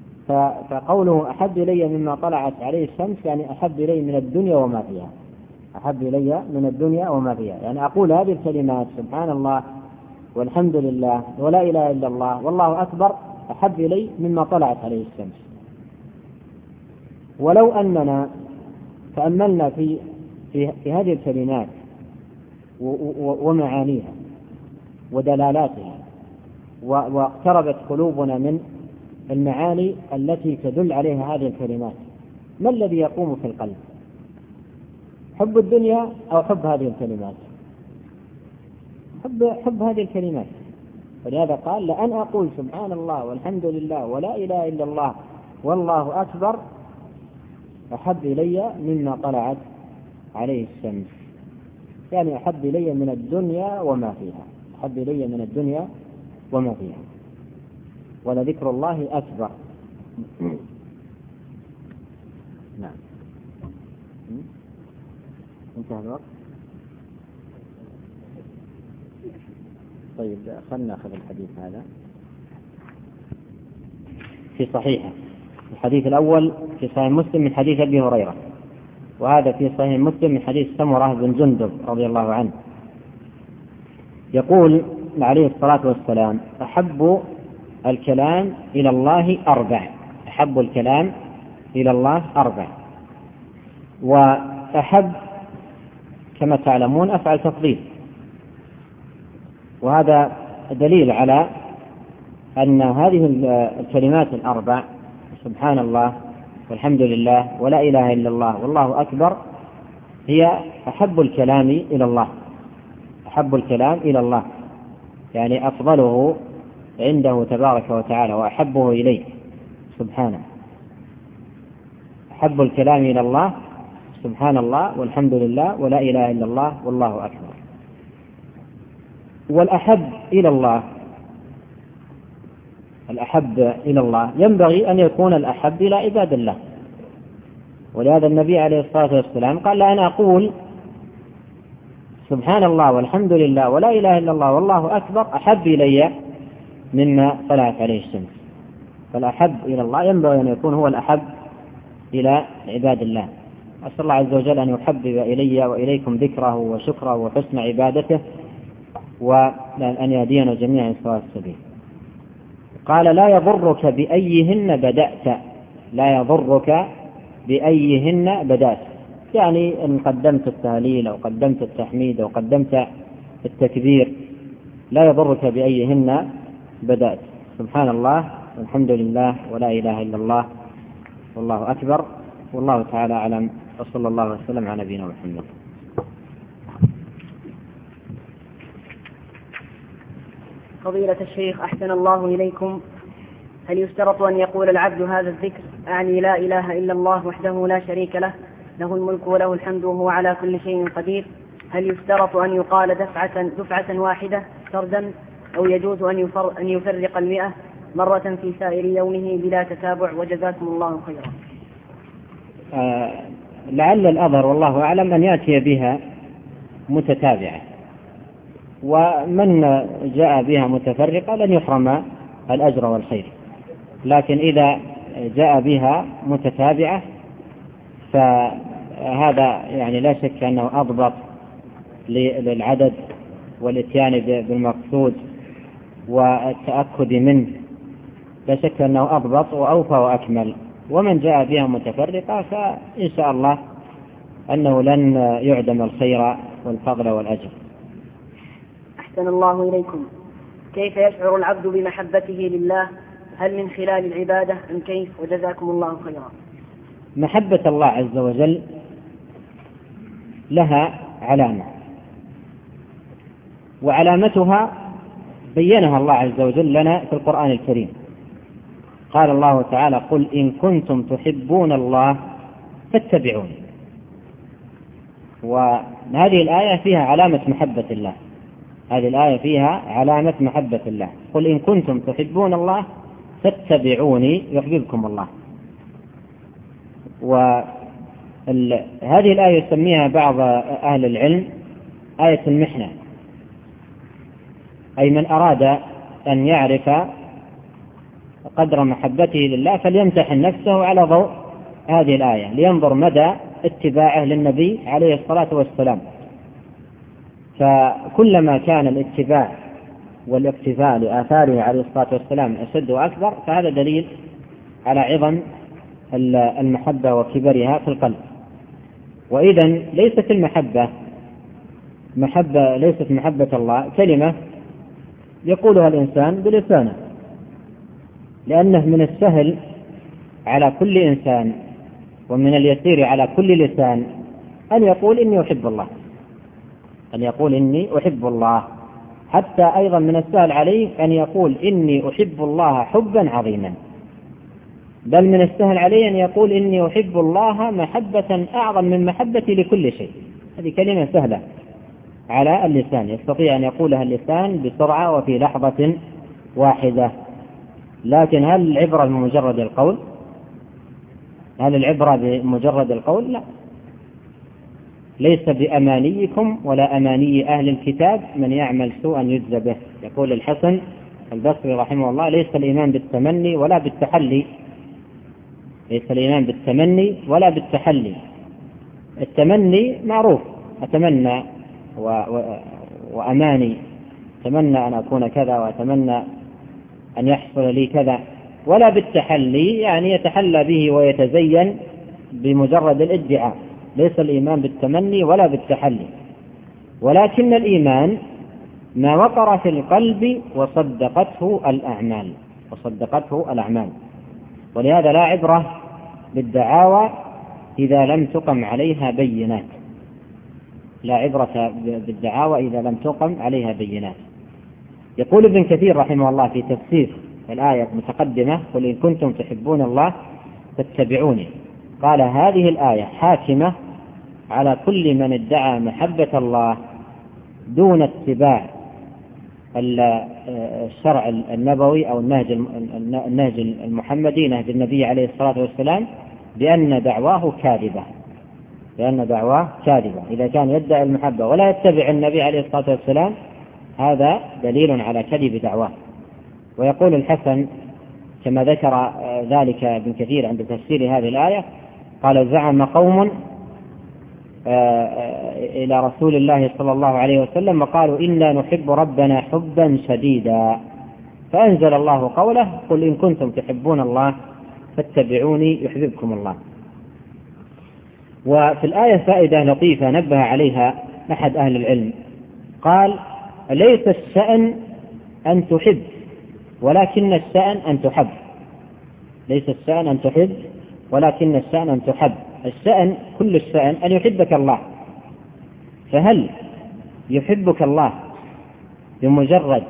Speaker 2: فقوله أحب إلي مما طلعت عليه الشمس يعني أحب إلي من الدنيا وما فيها. أحب إلي من الدنيا وما فيها. يعني أقول هذه الكلمات سبحان الله والحمد لله ولا إله إلا الله والله أكبر أحب إلي مما طلعت عليه الشمس. ولو أننا تأملنا في هذه الكلمات ومعانيها ودلالاتها واقتربت قلوبنا من المعاني التي تدل عليها هذه الكلمات، ما الذي يقوم في القلب؟ حب الدنيا أو حب هذه الكلمات؟ حب هذه الكلمات. ولهذا قال لأن أقول سبحان الله والحمد لله ولا إله إلا الله والله أكبر أحب إلي مما طلعت عليه الشمس. يعني أحب إلي من الدنيا وما فيها، أحب إلي من الدنيا وما فيها، ولذكر الله أكبر. نعم. انتهى الوقت. طيب خلنا ناخذ الحديث هذا في صحيحه. الحديث الأول في صحيح مسلم من حديث أبي هريرة، وهذا في صحيح مسلم من حديث سمرة بن جندب رضي الله عنه. يقول عليه الصلاة والسلام أحب الكلام إلى الله أربع. أحب الكلام إلى الله أربع. وأحب كما تعلمون أفعل تفضيل، وهذا دليل على أن هذه الكلمات الأربع سبحان الله والحمد لله ولا إله إلا الله والله أكبر هي أحب الكلام إلى الله. أحب الكلام إلى الله يعني أفضله عنده تبارك وتعالى وأحبه إليه سبحانه. أحب الكلام إلى الله سبحان الله والحمد لله ولا إله إلا الله والله أكبر. والأحب إلى الله، الأحب إلى الله ينبغي أن يكون الأحب إلى عباد الله. ولهذا النبي عليه الصلاة والسلام قال لأن أقول سبحان الله والحمد لله ولا إله إلا الله والله أكبر أحب إلي مما طلعت عليه الشمس. فالأحب إلى الله ينبغي أن يكون هو الأحب إلى عباد الله. أسأل الله عز وجل أن يحبب إلي وإليكم ذكره وشكره وحسن عبادته، وأن يهدينا جميعا سواء السبيل. قال لا يضرك بأيهن بدأت. لا يضرك بأيهن بدأت، يعني إن قدمت التهليل أو قدمت التحميد أو قدمت التكبير لا يضرك بأيهن بدأت. سبحان الله والحمد لله ولا إله إلا الله والله أكبر. والله تعالى أعلم، وصلى الله وسلم على نبينا محمد.
Speaker 1: فضيلة الشيخ أحسن الله إليكم، هل يشترط أن يقول العبد هذا الذكر أعني لا إله إلا الله وحده لا شريك له له الملك وله الحمد وهو على كل شيء قدير؟ هل يشترط أن يقال دفعة واحدة فردا، أو يجوز أن يفرق 100 مرة في سائر يومه بلا تتابع؟ وجزاكم الله خيرا.
Speaker 2: لعل الأظهر والله أعلم أن يأتي بها متتابعة، ومن جاء بها متفرقة لن يحرم الأجر والخير. لكن إذا جاء بها متتابعة فهذا يعني لا شك أنه أضبط للعدد والإتيان بالمقصود والتأكد منه، لا شك أنه أضبط وأوفى وأكمل. ومن جاء بها متفرقة فإن شاء الله أنه لن يعدم الخير والفضل والأجر.
Speaker 1: أحسن الله إليكم، كيف يشعر العبد بمحبته لله؟ هل من خلال العبادة أم كيف؟ وجزاكم الله خيرا.
Speaker 2: محبة الله عز وجل لها علامة، وعلامتها بينها الله عز وجل لنا في القرآن الكريم. قال الله تعالى قل إن كنتم تحبون الله فاتبعوني. وهذه الآية فيها علامة محبة الله. هذه الآية فيها علامة محبة الله. قل إن كنتم تحبون الله فاتبعوني يحببكم الله. وهذه الآية يسميها بعض أهل العلم آية المحنة، أي من أراد أن يعرف قدر محبته لله فليمتحن نفسه على ضوء هذه الآية لينظر مدى اتباعه للنبي عليه الصلاة والسلام. فكلما كان الاتباع والاقتفاء لآثاره عليه الصلاة والسلام أشد وأكبر، فهذا دليل على عظم المحبة وكبرها في القلب. وإذا ليست المحبة ليست محبة الله كلمة يقولها الإنسان بلسانه، لأنه من السهل على كل إنسان ومن اليسير على كل لسان أن يقول إني أحب الله، أن يقول إني أحب الله. حتى أيضا من السهل عليه أن يقول إني أحب الله حبا عظيما، بل من السهل عليه أن يقول إني أحب الله محبة أعظم من محبتي لكل شيء. هذه كلمة سهلة على اللسان، يستطيع أن يقولها اللسان بسرعة وفي لحظة واحدة. لكن هل العبرة بمجرد القول؟ هل العبرة بمجرد القول؟ لا، ليس بأمانيكم ولا أماني أهل الكتاب من يعمل سوءا يجزى به. يقول الحسن البصري رحمه الله: ليس الإيمان بالتمني ولا بالتحلي. ليس الإيمان بالتمني ولا بالتحلي. التمني معروف، أتمنى وأماني، أتمنى أن أكون كذا وأتمنى أن يحصل لي كذا. ولا بالتحلي يعني يتحلى به ويتزين بمجرد الادعاء. ليس الإيمان بالتمني ولا بالتحلي، ولكن الإيمان ما وقر في القلب وصدقته الأعمال. ولهذا لا عبرة بالدعاوى إذا لم تقم عليها بينات. لا عبرة بالدعاوى إذا لم تقم عليها بينات. يقول ابن كثير رحمه الله في تفسير الآية المتقدمة: قل إن كنتم تحبون الله فاتبعوني. قال: هذه الآية حاكمة على كل من ادعى محبة الله دون اتباع الشرع النبوي أو النهج المحمدي، نهج النبي عليه الصلاة والسلام، بأن دعواه كاذبة. إذا كان يدعي المحبة ولا يتبع النبي عليه الصلاة والسلام، هذا دليل على كذب دعواه. ويقول الحسن كما ذكر ذلك ابن كثير عند تفسير هذه الآية، قال: زعم قوم إلى رسول الله صلى الله عليه وسلم وقالوا: إنا نحب ربنا حبا شديدا، فأنزل الله قوله: قل إن كنتم تحبون الله فاتبعوني يحببكم الله. وفي الآية فائدة لطيفة نبه عليها أحد أهل العلم، قال: ليس الشأن أن تحب ولكن الشأن أن تحب. ليس الشأن أن تحب ولكن الشأن أن تحب. الشأن كل الشأن أن يحبك الله. فهل يحبك الله بمجرد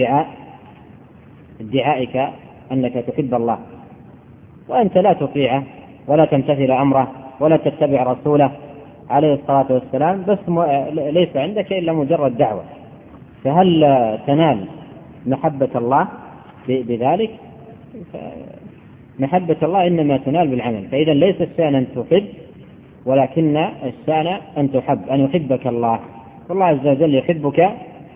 Speaker 2: ادعائك أنك تحب الله وأنت لا تطيعه ولا تمتثل أمره ولا تتبع رسوله عليه الصلاة والسلام، بس ليس عندك إلا مجرد دعوة؟ فهل تنال محبة الله بذلك؟ محبة الله إنما تنال بالعمل. فإذا ليس الشأن أن تحب ولكن الشأن أن تحب، أن يحبك الله. والله عز وجل يحبك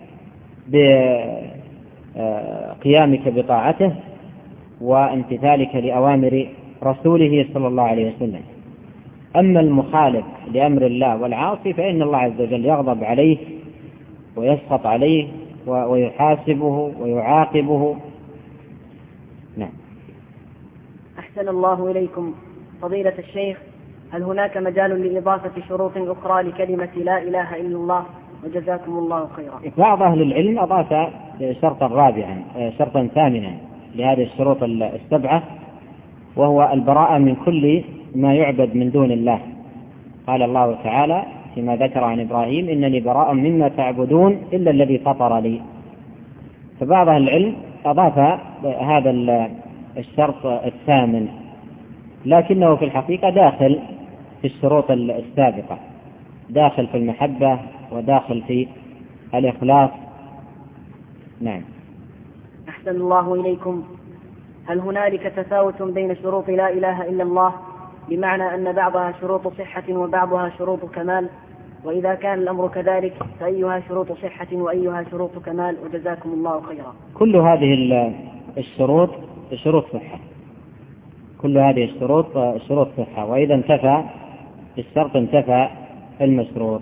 Speaker 2: بقيامك بطاعته وامتثالك لأوامر رسوله صلى الله عليه وسلم. أما المخالف لأمر الله والعاصي فإن الله عز وجل يغضب عليه ويسخط عليه ويحاسبه ويعاقبه. نعم.
Speaker 1: أحسن الله إليكم فضيلة الشيخ، هل هناك مجال لإضافة شروط أخرى لكلمة لا إله إلا الله؟ وجزاكم الله خيرا.
Speaker 2: بعض أهل العلم أضاف شرطا رابعا، شرطا ثامنا لهذه الشروط السبعة، وهو البراءة من كل ما يعبد من دون الله. قال الله تعالى فيما ذكر عن إبراهيم: إنني براء مما تعبدون إلا الذي فطر لي. فبعض أهل العلم أضاف هذا الشرط الثامن، لكنه في الحقيقة داخل في الشروط السابقة، داخل في المحبة وداخل في الإخلاص. نعم.
Speaker 1: أحسن الله إليكم، هل هنالك تفاوت بين شروط لا إله إلا الله، بمعنى أن بعضها شروط صحة وبعضها شروط كمال؟ وإذا كان الأمر كذلك فأيها شروط صحة وأيها شروط كمال؟ وجزاكم الله خيرا.
Speaker 2: كل هذه الشروط شروط صحة، كل هذه الشروط شروط صحة. وإذا انتفى بالشرط انتفى المشروط.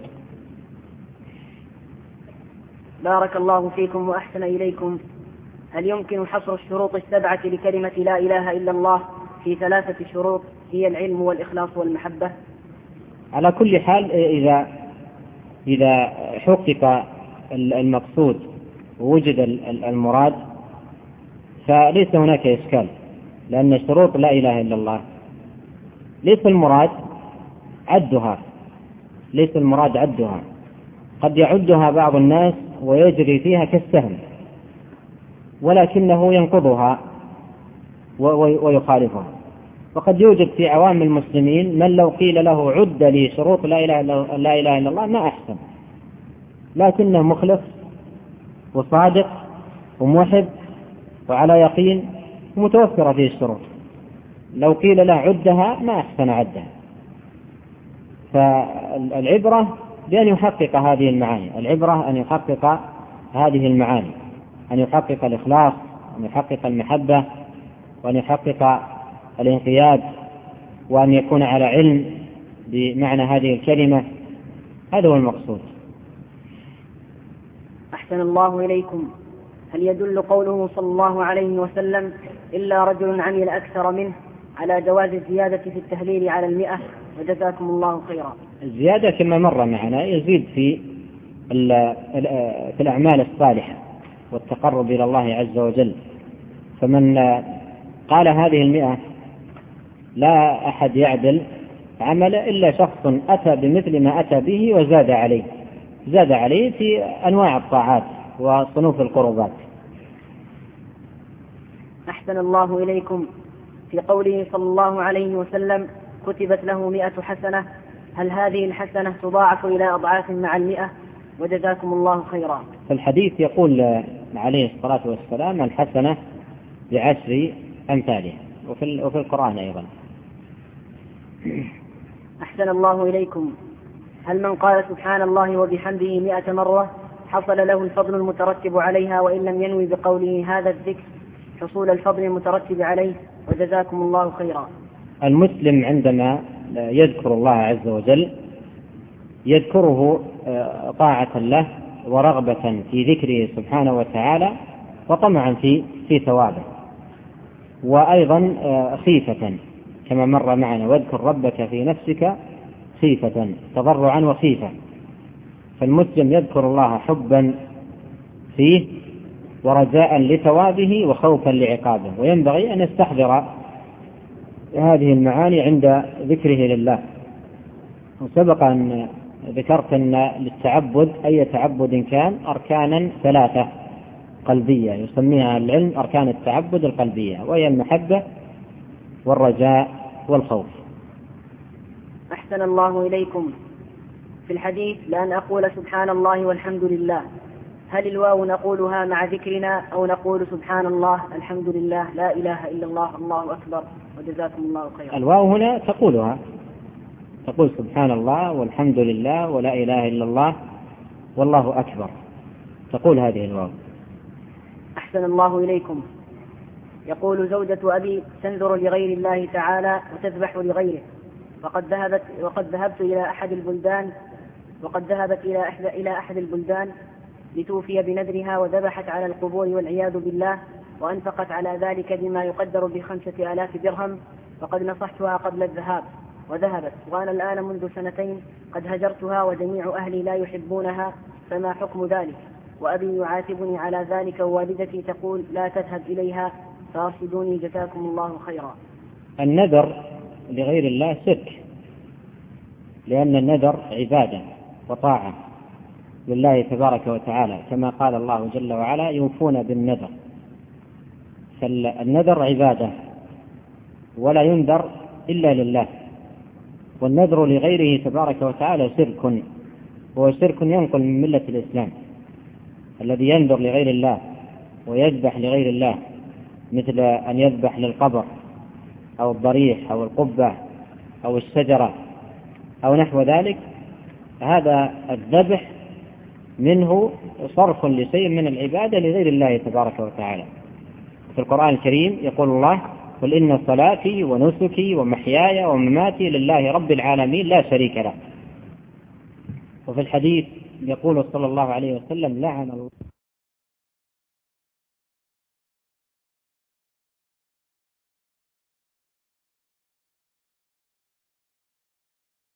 Speaker 1: بارك الله فيكم وأحسن إليكم. هل يمكن حصر الشروط السبعة لكلمة لا إله إلا الله في 3 شروط هي العلم والإخلاص والمحبة؟
Speaker 2: على كل حال إذا حقق المقصود ووجد المراد فليس هناك إشكال، لأن شروط لا إله إلا الله ليس المراد عدها، قد يعدها بعض الناس ويجري فيها كالسهم، ولكنه ينقضها ويخالفها. وقد يوجد في عوام المسلمين من لو قيل له عد لي شروط لا إله إلا الله ما أحسن، لكنه مخلص وصادق وموحد وعلى يقين ومتوفرة فيه الشروط، لو قيل له عدها ما أحسن عدها. فالعبرة بأن يحقق هذه المعاني، العبرة أن يحقق هذه المعاني، أن يحقق الإخلاص، أن يحقق المحبة، وأن يحقق الانقياد، وأن يكون على علم بمعنى هذه الكلمة. هذا هو المقصود.
Speaker 1: أحسن الله إليكم. هل يدل قوله صلى الله عليه وسلم إلا رجل عمل أكثر منه على جواز الزيادة في التهليل على 100؟ وجزاكم الله خيرا.
Speaker 2: الزيادة كما مر معنا يزيد في الأعمال الصالحة والتقرب إلى الله عز وجل. فمن قال هذه 100 لا أحد يعدل عمل إلا شخص أتى بمثل ما أتى به وزاد عليه في أنواع الطاعات وصنوف القربات.
Speaker 1: أحسن الله إليكم. في قوله صلى الله عليه وسلم كتبت له 100 حسنة، هل هذه الحسنة تضاعف إلى أضعاف مع 100؟ وجزاكم الله خيرا.
Speaker 2: الحديث يقول عليه الصلاة والسلام الحسنة ب10 أمثالها، وفي القرآن أيضا.
Speaker 1: أحسن الله إليكم. هل من قال سبحان الله وبحمده 100 مرة حصل له الفضل المترتب عليها وإن لم ينوي بقوله هذا الذكر حصول الفضل المترتب عليه؟ وجزاكم الله خيرا.
Speaker 2: المسلم عندما يذكر الله عز وجل يذكره طاعة له ورغبة في ذكره سبحانه وتعالى وطمعا في ثوابه، وأيضا خيفة كما مر معنا واذكر ربك في نفسك خيفة، تضرعا وخيفة. فالمسلم يذكر الله حبا فيه ورجاء لثوابه وخوفا لعقابه، وينبغي أن يستحضر هذه المعاني عند ذكره لله. وسبق أن ذكرت أن للتعبد أي تعبد كان أركانا 3 قلبية يسميها العلم أركان التعبد القلبية، وهي المحبة والرجاء والخوف.
Speaker 1: أحسن الله إليكم. في الحديث لأن أقول سبحان الله والحمد لله، هل الواو نقولها مع ذكرنا أو نقول سبحان الله الحمد لله لا إله إلا الله الله أكبر؟ وجزاكم الله خيرا.
Speaker 2: الواو هنا تقولها، تقول سبحان الله والحمد لله ولا إله إلا الله والله أكبر، تقول هذه الواو.
Speaker 1: أحسن الله إليكم. يقول زوجة أبي تنذر لغير الله تعالى وتذبح لغيره، وقد ذهبت إلى أحد البلدان لتوفي بنذرها وذبحت على القبور والعياذ بالله، وأنفقت على ذلك بما يقدر ب5,000 درهم، وقد نصحتها قبل الذهاب وذهبت، وأنا الآن منذ 2 سنين قد هجرتها وجميع أهلي لا يحبونها، فما حكم ذلك؟ وأبي يعاتبني على ذلك ووالدتي تقول لا تذهب إليها، فارشدوني جزاكم الله خيرا.
Speaker 2: النذر لغير الله شرك، لأن النذر عبادة وطاعة لله تبارك وتعالى، كما قال الله جل وعلا يوفون بالنذر. فالنذر عبادة ولا ينذر إلا لله، والنذر لغيره تبارك وتعالى شرك، وهو شرك ينقل من ملة الإسلام. الذي ينذر لغير الله ويذبح لغير الله مثل أن يذبح للقبر أو الضريح أو القبة أو الشجرة أو نحو ذلك، هذا الذبح منه صرف لشيء من العبادة لغير الله تبارك وتعالى. في القرآن الكريم يقول الله قل إن صلاتي ونسكي ومحياي ومماتي لله رب العالمين لا شريك له. وفي الحديث يقول صلى الله عليه وسلم: لعن الله